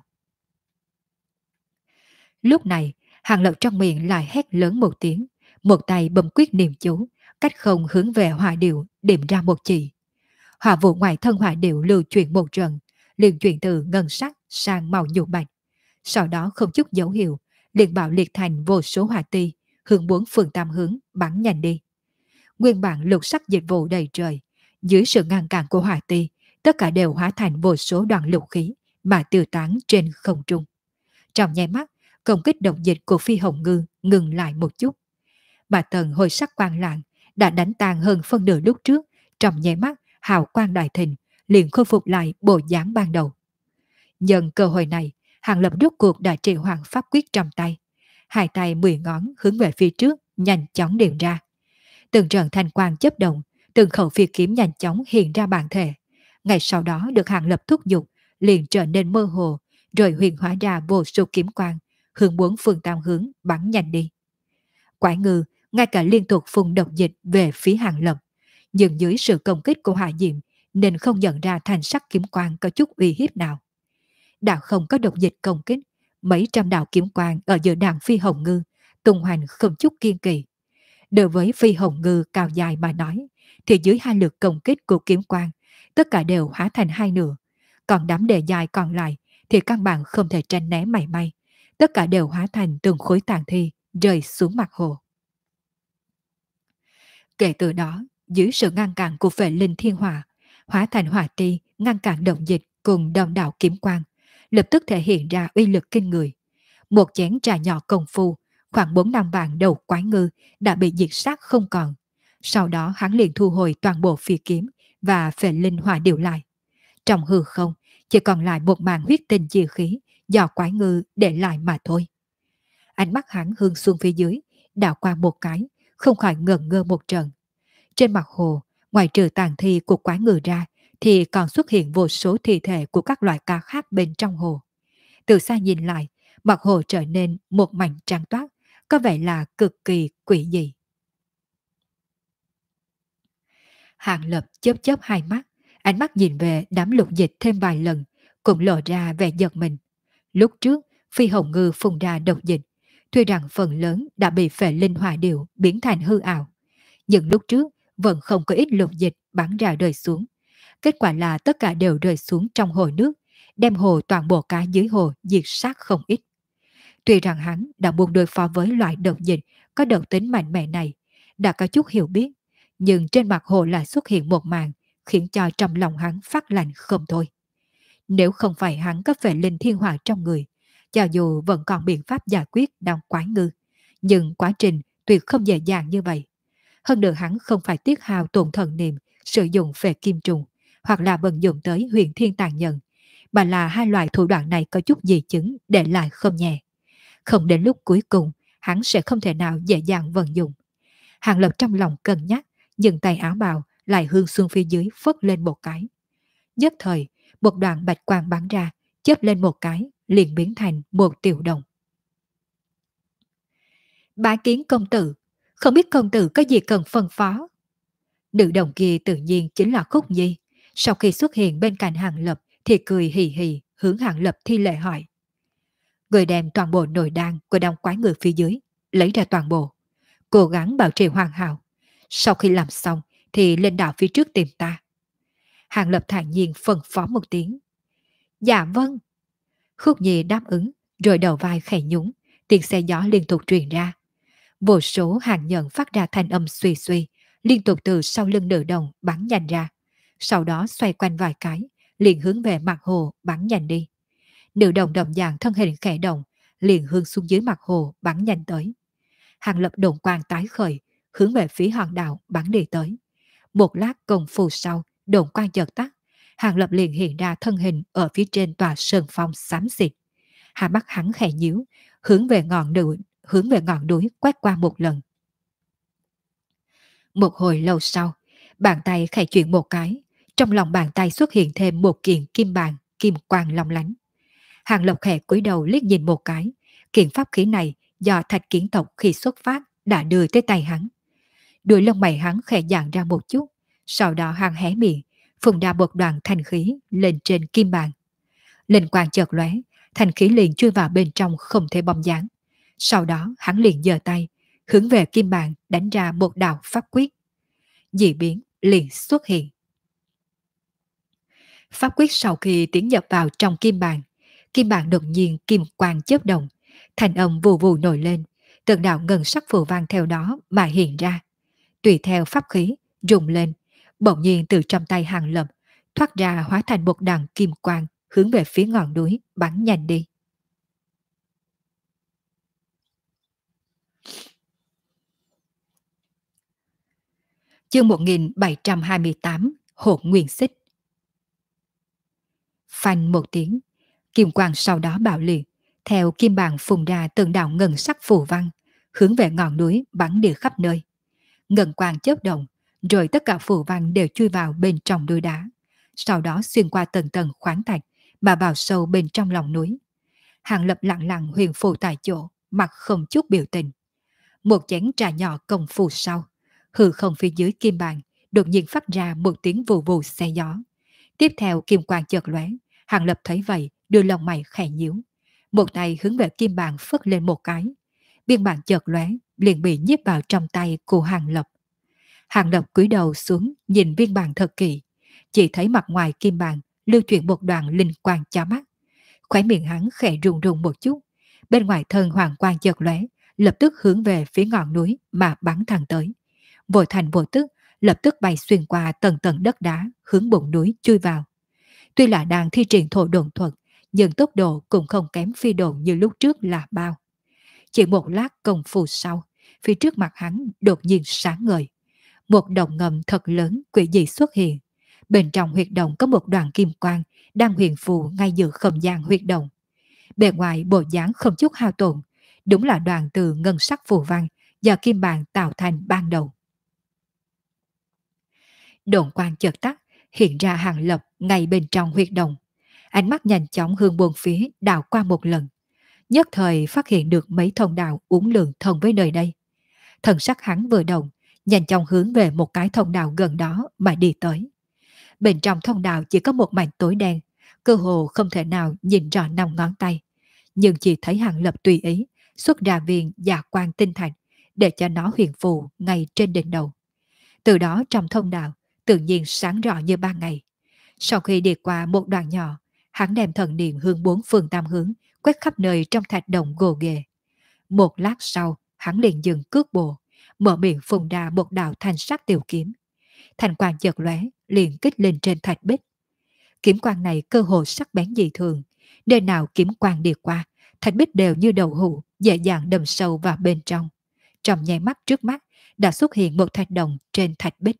Lúc này, Hàng Lập trong miệng lại hét lớn một tiếng, một tay bấm quyết niệm chú, cách không hướng về hỏa điệu điểm ra một chỉ. Hỏa vụ ngoài thân hỏa điệu lưu chuyển một trận, liền chuyển từ ngân sắc sang màu nhũ bạch. Sau đó không chút dấu hiệu, liền bạo liệt thành vô số hỏa ti, hướng bốn phương tam hướng bắn nhanh đi. Nguyên bản lục sắc dịch vụ đầy trời, dưới sự ngăn cản của hỏa ti, tất cả đều hóa thành vô số đoàn lục khí mà tiêu tán trên không trung. Trong nháy mắt, công kích độc dịch của Phi Hồng Ngư ngừng lại một chút. Mà tầng hồi sắc quang lạng đã đánh tan hơn phân nửa lúc trước, trong nháy mắt hào quang đại thịnh liền khôi phục lại bộ dáng ban đầu. Nhân cơ hội này, Hàng Lập rốt cuộc đã trị hoàng pháp quyết trong tay. Hai tay 10 ngón hướng về phía trước, nhanh chóng điểm ra. Từng trận thanh quang chớp động, từng khẩu phi kiếm nhanh chóng hiện ra bản thể. Ngày sau đó được Hàng Lập thúc giục, liền trở nên mơ hồ, rồi huyền hóa ra vô số kiếm quang, hướng bốn phương tam hướng bắn nhanh đi. Quái ngư ngay cả liên tục phun độc dịch về phía Hàng Lập, nhưng dưới sự công kích của hỏa diệm nên không nhận ra thanh sắc kiếm quang có chút uy hiếp nào. Đã không có độc dịch công kích, mấy trăm đạo kiếm quang ở giữa đàn Phi Hồng Ngư tung hoành không chút kiên kỳ. Đối với Phi Hồng Ngư cao dài mà nói, thì dưới hai lượt công kích của kiếm quang, tất cả đều hóa thành hai nửa. Còn đám đề dài còn lại thì căn bản không thể tránh né mảy may. Tất cả đều hóa thành từng khối tàn thi rơi xuống mặt hồ. Kể từ đó, dưới sự ngăn cản của Phệ Linh Thiên Hỏa, hóa thành hỏa ti ngăn cản động dịch cùng đông đảo kiếm quang, lập tức thể hiện ra uy lực kinh người. Một chén trà nhỏ công phu, khoảng 4 năm vạn đầu quái ngư đã bị diệt sát không còn. Sau đó hắn liền thu hồi toàn bộ phi kiếm và Phệ Linh Hỏa điều lại. Trong hư không, chỉ còn lại một màn huyết tinh chi khí do quái ngư để lại mà thôi. Ánh mắt hắn hướng xuống phía dưới, đảo qua một cái, không khỏi ngẩn ngơ một trận. Trên mặt hồ, ngoài trừ tàn thi của quái ngư ra, thì còn xuất hiện vô số thi thể của các loài cá khác bên trong hồ. Từ xa nhìn lại, mặt hồ trở nên một mảnh trắng toát, có vẻ là cực kỳ quỷ dị. Hàng Lập chớp chớp hai mắt, ánh mắt nhìn về đám lục dịch thêm vài lần, cũng lộ ra vẻ giật mình. Lúc trước, phi hồng ngư phun ra độc dịch, tuy rằng phần lớn đã bị phệ linh hỏa điệu biến thành hư ảo. Nhưng lúc trước, vẫn không có ít lục dịch bắn ra rơi xuống. Kết quả là tất cả đều rơi xuống trong hồ nước, đem hồ toàn bộ cá dưới hồ diệt sát không ít. Tuy rằng hắn đã buông đối phó với loại độc dịch có độc tính mạnh mẽ này, đã có chút hiểu biết, nhưng trên mặt hồ lại xuất hiện một màn khiến cho trong lòng hắn phát lạnh không thôi. Nếu không phải hắn có phệ linh thiên hỏa trong người, cho dù vẫn còn biện pháp giải quyết đám quái ngư, nhưng quá trình tuyệt không dễ dàng như vậy. Hơn nữa hắn không phải tiết hao tổn thần niệm sử dụng phệ kim trùng, hoặc là vận dụng tới huyền thiên tàn nhận, mà là hai loại thủ đoạn này có chút gì chứng để lại không nhẹ. Không đến lúc cuối cùng, hắn sẽ không thể nào dễ dàng vận dụng. Hàng Lập trong lòng cân nhắc, dừng tay áo bào lại hướng xuống phía dưới phất lên một cái. Nhất thời, một đoạn bạch quang bắn ra, chớp lên một cái, liền biến thành một tiểu đồng. Bái kiến công tử, không biết công tử có gì cần phân phó. Nữ đồng kia tự nhiên chính là Khúc Nhi. Sau khi xuất hiện bên cạnh Hàng Lập thì cười hì hì hướng Hàng Lập thi lễ hỏi. Người đem toàn bộ nồi đan của đám quái người phía dưới, lấy ra toàn bộ. Cố gắng bảo trì hoàn hảo. Sau khi làm xong thì lên đảo phía trước tìm ta. Hàng Lập thản nhiên phân phó một tiếng. Dạ vâng. Khúc Nhi đáp ứng, rồi đầu vai khẽ nhúng, tiếng xe gió liên tục truyền ra. Vô số hàng nhận phát ra thanh âm suy suy, liên tục từ sau lưng nữ đồng bắn nhanh ra. Sau đó xoay quanh vài cái, liền hướng về mặt hồ bắn nhanh đi. Nữ đồng đồng dạng thân hình khẽ động, liền hướng xuống dưới mặt hồ bắn nhanh tới. Hàng Lập đồn quang tái khởi, hướng về phía hòn đảo bắn đi tới. Một lát công phu sau, đồn quang chợt tắt, Hàng Lập liền hiện ra thân hình ở phía trên tòa sơn phong xám xịt. Hai mắt hắn khẽ nhíu, hướng về ngọn núi quét qua một lần. Một hồi lâu sau, bàn tay khẽ chuyển một cái, trong lòng bàn tay xuất hiện thêm một kiện kim bàn, kim quang long lánh. Hàng Lập khẽ cúi đầu liếc nhìn một cái, kiện pháp khí này do Thạch Kiến tộc khi xuất phát đã đưa tới tay hắn. Đuôi lông mày hắn khẽ dạn ra một chút, sau đó hắn hé miệng, phun ra một đoàn thanh khí lên trên kim bàn. Linh quang chợt lóe, thanh khí liền chui vào bên trong không thể bong dáng. Sau đó hắn liền giơ tay, hướng về kim bàn đánh ra một đạo pháp quyết. Dị biến liền xuất hiện. Pháp quyết sau khi tiến nhập vào trong kim bàn đột nhiên kim quang chớp động, thành âm vù vù nổi lên, từng đạo ngân sắc phù văn theo đó mà hiện ra. Tùy theo pháp khí rung lên, bỗng nhiên từ trong tay Hàng Lập thoát ra hóa thành một đàn kim quang hướng về phía ngọn núi bắn nhanh đi. Chương 1728 Hồn Nguyên Xích. Phanh một tiếng, kim quang sau đó bạo liệt, theo kim bàn phun ra từng đạo ngân sắc phù văn, hướng về ngọn núi bắn đi khắp nơi. Ngân quang chớp động, rồi tất cả phù văn đều chui vào bên trong núi đá, sau đó xuyên qua tầng tầng khoáng thạch mà vào sâu bên trong lòng núi. Hàng Lập lặng lặng huyền phù tại chỗ, mặt không chút biểu tình. Một chén trà nhỏ công phu sau, hư không phía dưới kim bàn đột nhiên phát ra một tiếng vù vù xe gió. Tiếp theo kim quang chợt lóe, Hàng Lập thấy vậy, đưa lông mày khẽ nhíu, một tay hướng về kim bàn phất lên một cái. Biên bản chợt lóe, liền bị nhiếp vào trong tay của Hàng Lập. Hàng Lập cúi đầu xuống nhìn viên bàn thật kỹ, chỉ thấy mặt ngoài kim bàn lưu chuyển một đoạn linh quang chói mắt. Khóe miệng hắn khẽ rung rung một chút, bên ngoài thân hoàng quang chợt lóe, lập tức hướng về phía ngọn núi mà bắn thẳng tới. vội thành vô tức, lập tức bay xuyên qua tầng tầng đất đá, hướng bụng núi chui vào. Tuy là đang thi triển thổ độn thuật, nhưng tốc độ cũng không kém phi độn như lúc trước là bao. Chỉ một lát công phu sau, phía trước mặt hắn đột nhiên sáng ngời. Một động ngầm thật lớn quỷ dị xuất hiện. Bên trong huyệt động có một đoàn kim quang đang huyền phù ngay giữa không gian huyệt động. Bề ngoài bộ dáng không chút hao tổn, đúng là đoàn từ ngân sắc phù văn và kim bàn tạo thành ban đầu. Độn quang chợt tắt, hiện ra Hàng Lập ngay bên trong huyệt động. Ánh mắt nhanh chóng hướng bốn phía đảo qua một lần. Nhất thời phát hiện được mấy thông đạo uốn lượn thông với nơi đây. Thần sắc hắn vừa động, nhanh chóng hướng về một cái thông đạo gần đó mà đi tới. Bên trong thông đạo chỉ có một mảnh tối đen, cơ hồ không thể nào nhìn rõ năm ngón tay. Nhưng chỉ thấy Hàng Lập tùy ý xuất ra viên dạ quang tinh thạch để cho nó huyền phù ngay trên đỉnh đầu. Từ đó trong thông đạo tự nhiên sáng rõ như ban ngày. Sau khi đi qua một đoạn nhỏ, hắn đem thần niệm hướng bốn phương tam hướng, quét khắp nơi trong thạch động gồ ghề. Một lát sau, hắn liền dừng cước bộ, mở miệng phun ra một đạo thanh sắc tiểu kiếm. Thành quang chợt lóe, liền kích lên trên thạch bích. Kiếm quang này cơ hồ sắc bén dị thường, nơi nào kiếm quang đi qua, thạch bích đều như đậu hũ, dễ dàng đâm sâu vào bên trong. Trong nháy mắt trước mắt đã xuất hiện một thạch động trên thạch bích.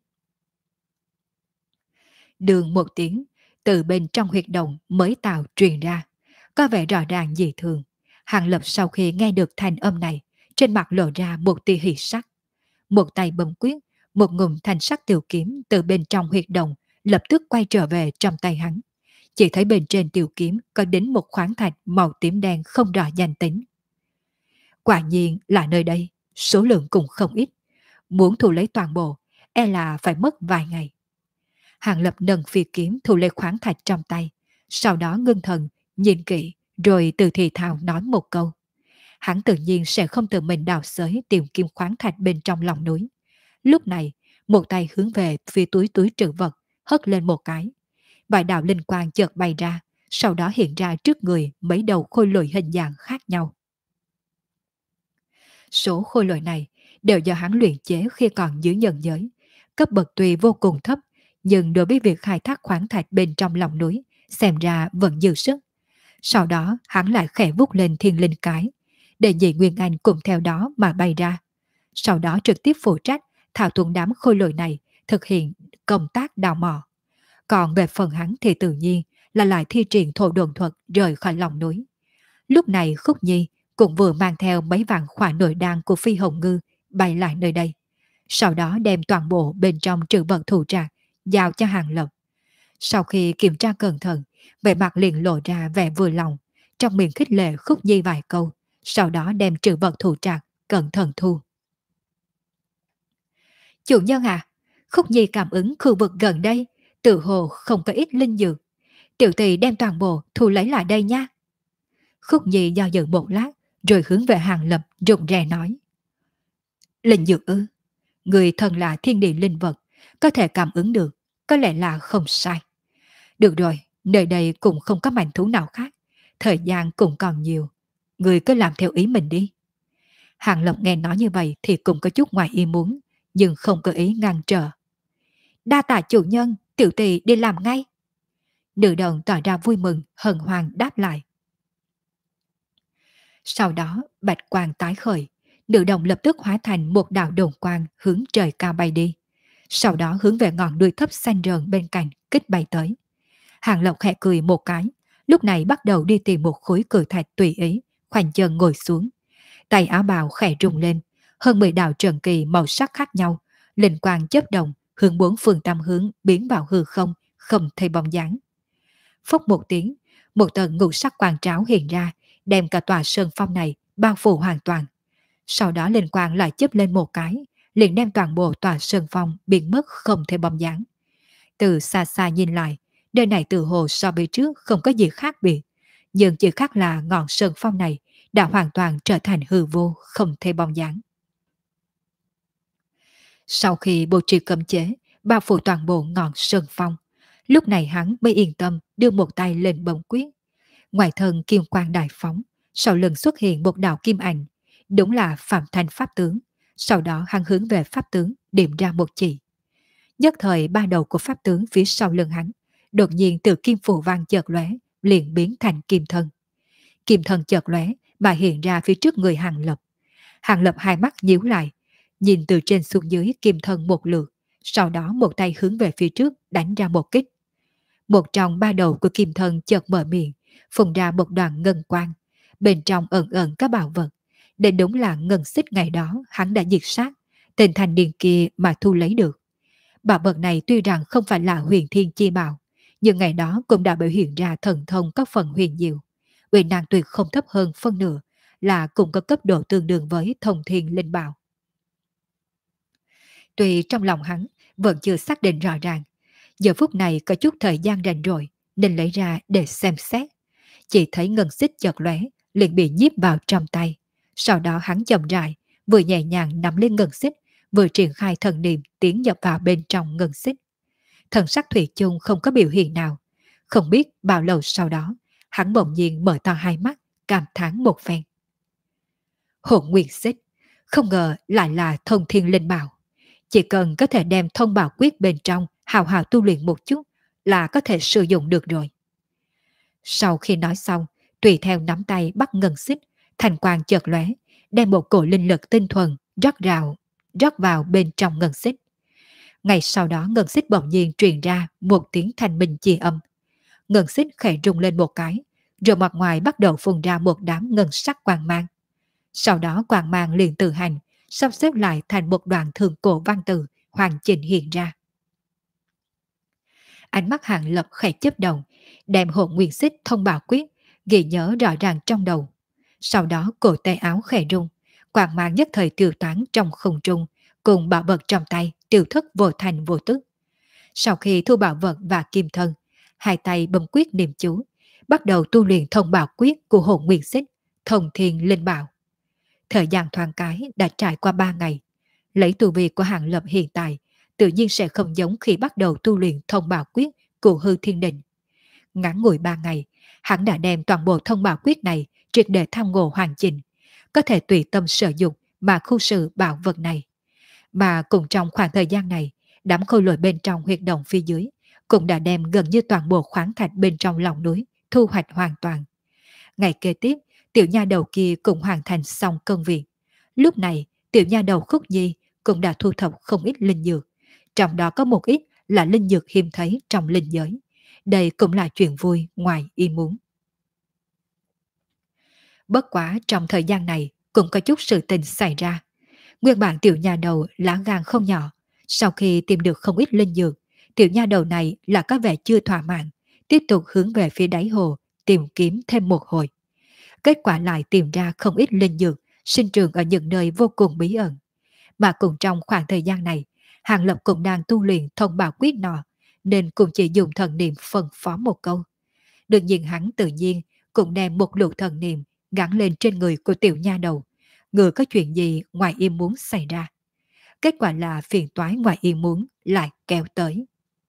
Đường một tiếng, từ bên trong huyệt động mới tạo truyền ra, có vẻ rõ ràng dị thường. Hàng Lập sau khi nghe được thanh âm này, trên mặt lộ ra một tia hỉ sắc. Một tay bấm quyết, một ngụm thanh sắc tiểu kiếm từ bên trong huyệt động lập tức quay trở về trong tay hắn. Chỉ thấy bên trên tiểu kiếm có đính một khoáng thạch màu tím đen không rõ danh tính. Quả nhiên là nơi đây, số lượng cũng không ít. Muốn thu lấy toàn bộ, e là phải mất vài ngày. Hàng Lập nâng phi kiếm thu lấy khoáng thạch trong tay, sau đó ngưng thần, nhìn kỹ, rồi từ thì thào nói một câu. Hắn tự nhiên sẽ không tự mình đào xới tìm kiếm khoáng thạch bên trong lòng núi. Lúc này, một tay hướng về phía túi túi trữ vật, hất lên một cái. Vài đạo linh quang chợt bay ra, sau đó hiện ra trước người mấy đầu khôi lỗi hình dạng khác nhau. Số khôi lỗi này đều do hắn luyện chế khi còn dưới nhân giới. Cấp bậc tuy vô cùng thấp, nhưng đối với việc khai thác khoáng thạch bên trong lòng núi, xem ra vẫn dư sức. Sau đó hắn lại khẽ vút lên thiên linh cái, để nhị Nguyên Anh cùng theo đó mà bay ra. Sau đó trực tiếp phụ trách thảo tuần đám khôi lỗi này thực hiện công tác đào mỏ. Còn về phần hắn thì tự nhiên là lại thi triển thổ đồn thuật rời khỏi lòng núi. Lúc này Khúc Nhi cũng vừa mang theo mấy vạn khỏa nội đan của Phi Hồng Ngư bay lại nơi đây. Sau đó đem toàn bộ bên trong trữ vật thủ trạc giao cho Hàng Lập. Sau khi kiểm tra cẩn thận, vẻ mặt liền lộ ra vẻ vừa lòng, trong miệng khích lệ Khúc Nhi vài câu, sau đó đem trữ vật thủ trạc cẩn thận thu. Chủ nhân à, Khúc Nhi cảm ứng khu vực gần đây, tự hồ không có ít linh dược. Tiểu tỷ đem toàn bộ thu lấy lại đây nha. Khúc Nhi do dự một lát, rồi hướng về Hàng Lập rụt rè nói. Linh dược ư? Người thần là thiên địa linh vật, có thể cảm ứng được, có lẽ là không sai. Được rồi, nơi đây cũng không có manh thú nào khác, thời gian cũng còn nhiều. Người cứ làm theo ý mình đi. Hàng Lập nghe nói như vậy thì cũng có chút ngoài ý muốn, nhưng không có ý ngăn trở. Đa tạ chủ nhân, tiểu tỷ đi làm ngay. Nữ đồng tỏ ra vui mừng, hân hoan đáp lại. Sau đó, bạch quang tái khởi, nữ đồng lập tức hóa thành một đạo đồn quang hướng trời cao bay đi. Sau đó hướng về ngọn đuôi thấp xanh rờn bên cạnh kích bay tới. Hàng Lộc khẽ cười một cái, lúc này bắt đầu đi tìm một khối cự thạch tùy ý, khoanh chân ngồi xuống. Tay áo bào khẽ rung lên, hơn 10 đạo trần kỳ màu sắc khác nhau, linh quang chớp động, hướng bốn phương tam hướng biến vào hư không, không thấy bóng dáng. Phốc một tiếng, một tầng ngũ sắc quang tráo hiện ra, đem cả tòa sơn phong này bao phủ hoàn toàn. Sau đó linh quang lại chớp lên một cái, liền đem toàn bộ tòa sơn phong biến mất không thấy bóng dáng. Từ xa xa nhìn lại, nơi này từ hồ so với trước không có gì khác biệt, nhưng chỉ khác là ngọn sơn phong này đã hoàn toàn trở thành hư vô, không thấy bóng dáng. Sau khi bố trí cấm chế, bao phủ toàn bộ ngọn sơn phong, lúc này hắn mới yên tâm đưa một tay lên bấm quyết. Ngoài thân kim quang đại phóng, sau lưng xuất hiện một đạo kim ảnh, đúng là Phạm Thanh Pháp tướng, Sau đó hắn hướng về pháp tướng điểm ra một chỉ. Nhất thời ba đầu của pháp tướng phía sau lưng hắn, đột nhiên từ kim phù văn chợt lóe, liền biến thành kim thân. Kim thân chợt lóe mà hiện ra phía trước người Hàng Lập. Hàng Lập hai mắt nhíu lại, nhìn từ trên xuống dưới kim thân một lượt, sau đó một tay hướng về phía trước đánh ra một kích. Một trong ba đầu của kim thân chợt mở miệng, phun ra một đoàn ngân quang, bên trong ẩn ẩn các bảo vật. Để đúng là ngân xích ngày đó hắn đã diệt sát, tên thanh niên kia mà thu lấy được. Bảo vật này tuy rằng không phải là huyền thiên chi bảo, nhưng ngày đó cũng đã biểu hiện ra thần thông có phần huyền diệu. Uy năng tuyệt không thấp hơn phân nửa, là cũng có cấp độ tương đương với thông thiên linh bảo. Tuy trong lòng hắn vẫn chưa xác định rõ ràng, giờ phút này có chút thời gian rảnh rồi nên lấy ra để xem xét. Chỉ thấy ngân xích chợt lóe, liền bị nhiếp vào trong tay. Sau đó hắn chậm rãi, vừa nhẹ nhàng nắm lên ngân xích, vừa triển khai thần niệm tiến nhập vào bên trong ngân xích. Thần sắc thủy chung không có biểu hiện nào. Không biết bao lâu sau đó, hắn bỗng nhiên mở to hai mắt, cảm thán một phen. Hồn nguyên xích, không ngờ lại là thông thiên linh bảo. Chỉ cần có thể đem thông bảo quyết bên trong hào hào tu luyện một chút là có thể sử dụng được rồi. Sau khi nói xong, tùy theo nắm tay bắt ngân xích, thành quang chợt lóe, đem một cổ linh lực tinh thuần rót vào bên trong ngân xích. Ngay sau đó ngân xích bỗng nhiên truyền ra một tiếng thanh minh chi âm. Ngân xích khẽ rung lên một cái, rồi mặt ngoài bắt đầu phun ra một đám ngân sắc quang mang. Sau đó quang mang liền tự hành, sắp xếp lại thành một đoạn thường cổ văn tự hoàn chỉnh hiện ra. Ánh mắt Hàng Lập khẽ chớp động, đem hồn nguyên xích thông bảo quyết, ghi nhớ rõ ràng trong đầu. Sau đó cổ tay áo khẽ rung, quang mang nhất thời tiêu tán trong không trung, cùng bảo vật trong tay tiêu thất vô thành vô tức. Sau khi thu bảo vật và kim thân, hai tay bấm quyết niệm chú, bắt đầu tu luyện thông bảo quyết của hồn nguyên xích, thông thiên linh bảo. Thời gian thoáng cái đã trải qua 3 ngày. Lấy tu vi của Hàng Lập hiện tại, tự nhiên sẽ không giống khi bắt đầu tu luyện thông bảo quyết của hư thiên định. Ngắn ngủi 3 ngày, hắn đã đem toàn bộ thông bảo quyết này triệt để tham ngộ hoàn chỉnh, có thể tùy tâm sử dụng mà khu sự bảo vật này. Mà cùng trong khoảng thời gian này, đám khôi lỗi bên trong huyệt động phía dưới cũng đã đem gần như toàn bộ khoáng thạch bên trong lòng núi thu hoạch hoàn toàn. Ngày kế tiếp, tiểu nha đầu kia cũng hoàn thành xong công việc. Lúc này, tiểu nha đầu Khúc Nhi cũng đã thu thập không ít linh dược, trong đó có một ít là linh dược hiếm thấy trong linh giới. Đây cũng là chuyện vui ngoài ý muốn. Bất quá trong thời gian này cũng có chút sự tình xảy ra. Nguyên bản tiểu nha đầu lá gan không nhỏ, sau khi tìm được không ít linh dược, tiểu nha đầu này là có vẻ chưa thỏa mãn, tiếp tục hướng về phía đáy hồ tìm kiếm thêm một hồi. Kết quả lại tìm ra không ít linh dược sinh trưởng ở những nơi vô cùng bí ẩn. Mà cùng trong khoảng thời gian này, Hàng Lập cũng đang tu luyện thông bảo quyết nọ, nên cũng chỉ dùng thần niệm phân phó một câu. Đương nhiên hắn tự nhiên cũng đem một lũ thần niệm gắn lên trên người của tiểu nha đầu, ngừa có chuyện gì ngoài ý muốn xảy ra. Kết quả là phiền toái ngoài ý muốn lại kéo tới.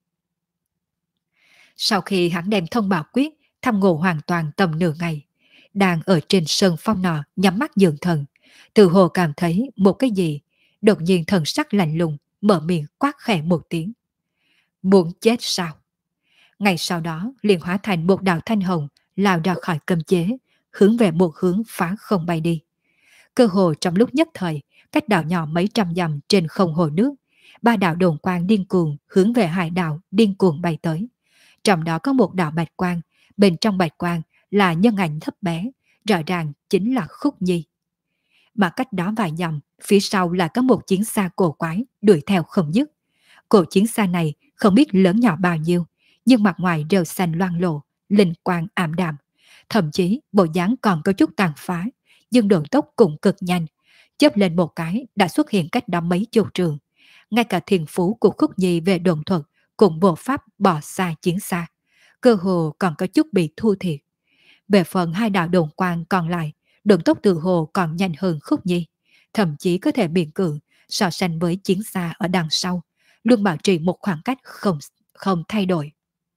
Sau khi hắn đem thông bảo quyết thăm ngộ hoàn toàn tầm nửa ngày, đang ở trên sân phong nọ nhắm mắt dưỡng thần, từ hồ cảm thấy một cái gì, đột nhiên thần sắc lạnh lùng, mở miệng quát khẽ một tiếng. Muốn chết sao? Ngay sau đó liền hóa thành một đạo thanh hồng lao ra khỏi cấm chế, hướng về một hướng phá không bay đi. Cơ hồ trong lúc nhất thời, cách đảo nhỏ mấy trăm dặm trên không hồ nước, ba đạo đồn quang điên cuồng hướng về hải đảo điên cuồng bay tới. Trong đó có một đạo bạch quang, bên trong bạch quang là nhân ảnh thấp bé, rõ ràng chính là Khúc Nhi. Mà cách đó vài dặm, phía sau là có một chiến xa cổ quái đuổi theo không dứt. Cổ chiến xa này không biết lớn nhỏ bao nhiêu, nhưng mặt ngoài rêu xanh loang lổ, linh quang ảm đạm. Thậm chí bộ dáng còn có chút tàn phá, nhưng độ tốc cũng cực nhanh. Chớp lên một cái đã xuất hiện cách đó mấy chục trường. Ngay cả thiền phú của Khúc Nhi về đồn thuật cũng bộ pháp bỏ xa chiến xa. Cơ hồ còn có chút bị thua thiệt. Về phần hai đạo đồn quang còn lại, độn tốc từ hồ còn nhanh hơn Khúc Nhi, thậm chí có thể miễn cưỡng so sánh với chiến xa ở đằng sau, luôn bảo trì một khoảng cách không thay đổi.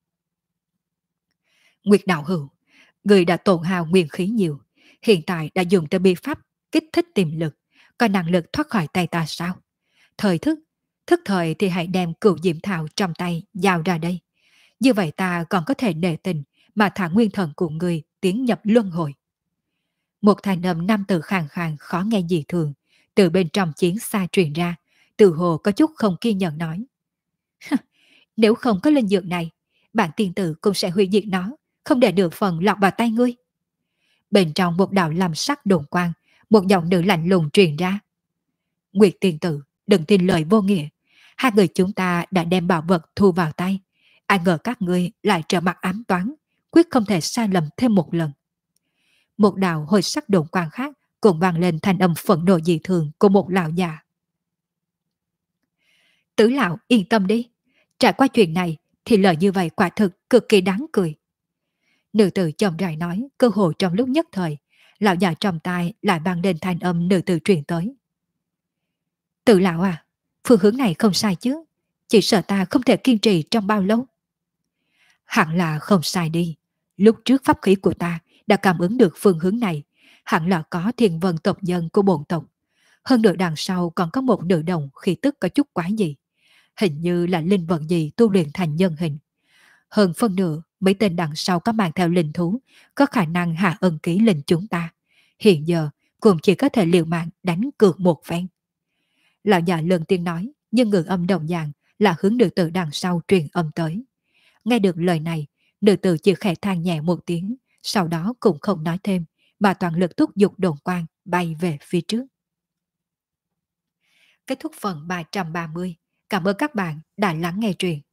Nguyệt Đạo Hữu, người đã tổn hao nguyên khí nhiều, hiện tại đã dùng tới bi pháp kích thích tiềm lực, có năng lực thoát khỏi tay ta sao? Thời thức, thức thời thì hãy đem cửu diễm thảo trong tay giao ra đây. Như vậy ta còn có thể nể tình mà thả nguyên thần của người tiến nhập luân hồi. Một thanh âm nam tử khàn khàn khó nghe dị thường, từ bên trong chiến xa truyền ra, từ hồ có chút không kiên nhẫn nói. Nếu không có linh dược này, bản tiên tử cũng sẽ hủy diệt nó, không để được phần lọt vào tay ngươi. Bên trong một đạo làm sắc đồn quang, một giọng nữ lạnh lùng truyền ra. Nguyệt tiên tử, đừng tin lời vô nghĩa. Hai người chúng ta đã đem bảo vật thu vào tay. Ai ngờ các ngươi lại trở mặt ám toán, quyết không thể sai lầm thêm một lần. Một đạo hồi sắc đồn quang khác cũng vang lên thanh âm phẫn nộ dị thường của một lão già. Tứ lão yên tâm đi, trải qua chuyện này thì lời như vậy quả thực cực kỳ đáng cười. Nữ tử chậm rãi nói, cơ hội trong lúc nhất thời, lão già trong tai lại vang lên thanh âm nữ tử truyền tới. Tự lão à, phương hướng này không sai chứ, chỉ sợ ta không thể kiên trì trong bao lâu. Hẳn là không sai đi, lúc trước pháp khí của ta đã cảm ứng được phương hướng này, hẳn là có thiên vân tộc dân của bổn tộc. Hơn nữa đằng sau còn có một nữ đồng khí tức có chút quá gì. Hình như là linh vật gì tu luyện thành nhân hình. Hơn phân nửa, mấy tên đằng sau có mang theo linh thú, có khả năng hạ ân ký linh chúng ta. Hiện giờ, cũng chỉ có thể liều mạng đánh cược một phen. Lão già lần tiên nói, nhưng ngữ âm đồng dạng là hướng nữ tử đằng sau truyền âm tới. Nghe được lời này, nữ tử chỉ khẽ than nhẹ một tiếng, sau đó cũng không nói thêm, mà toàn lực thúc giục đồn quang bay về phía trước. Kết thúc phần 330. Cảm ơn các bạn đã lắng nghe truyện.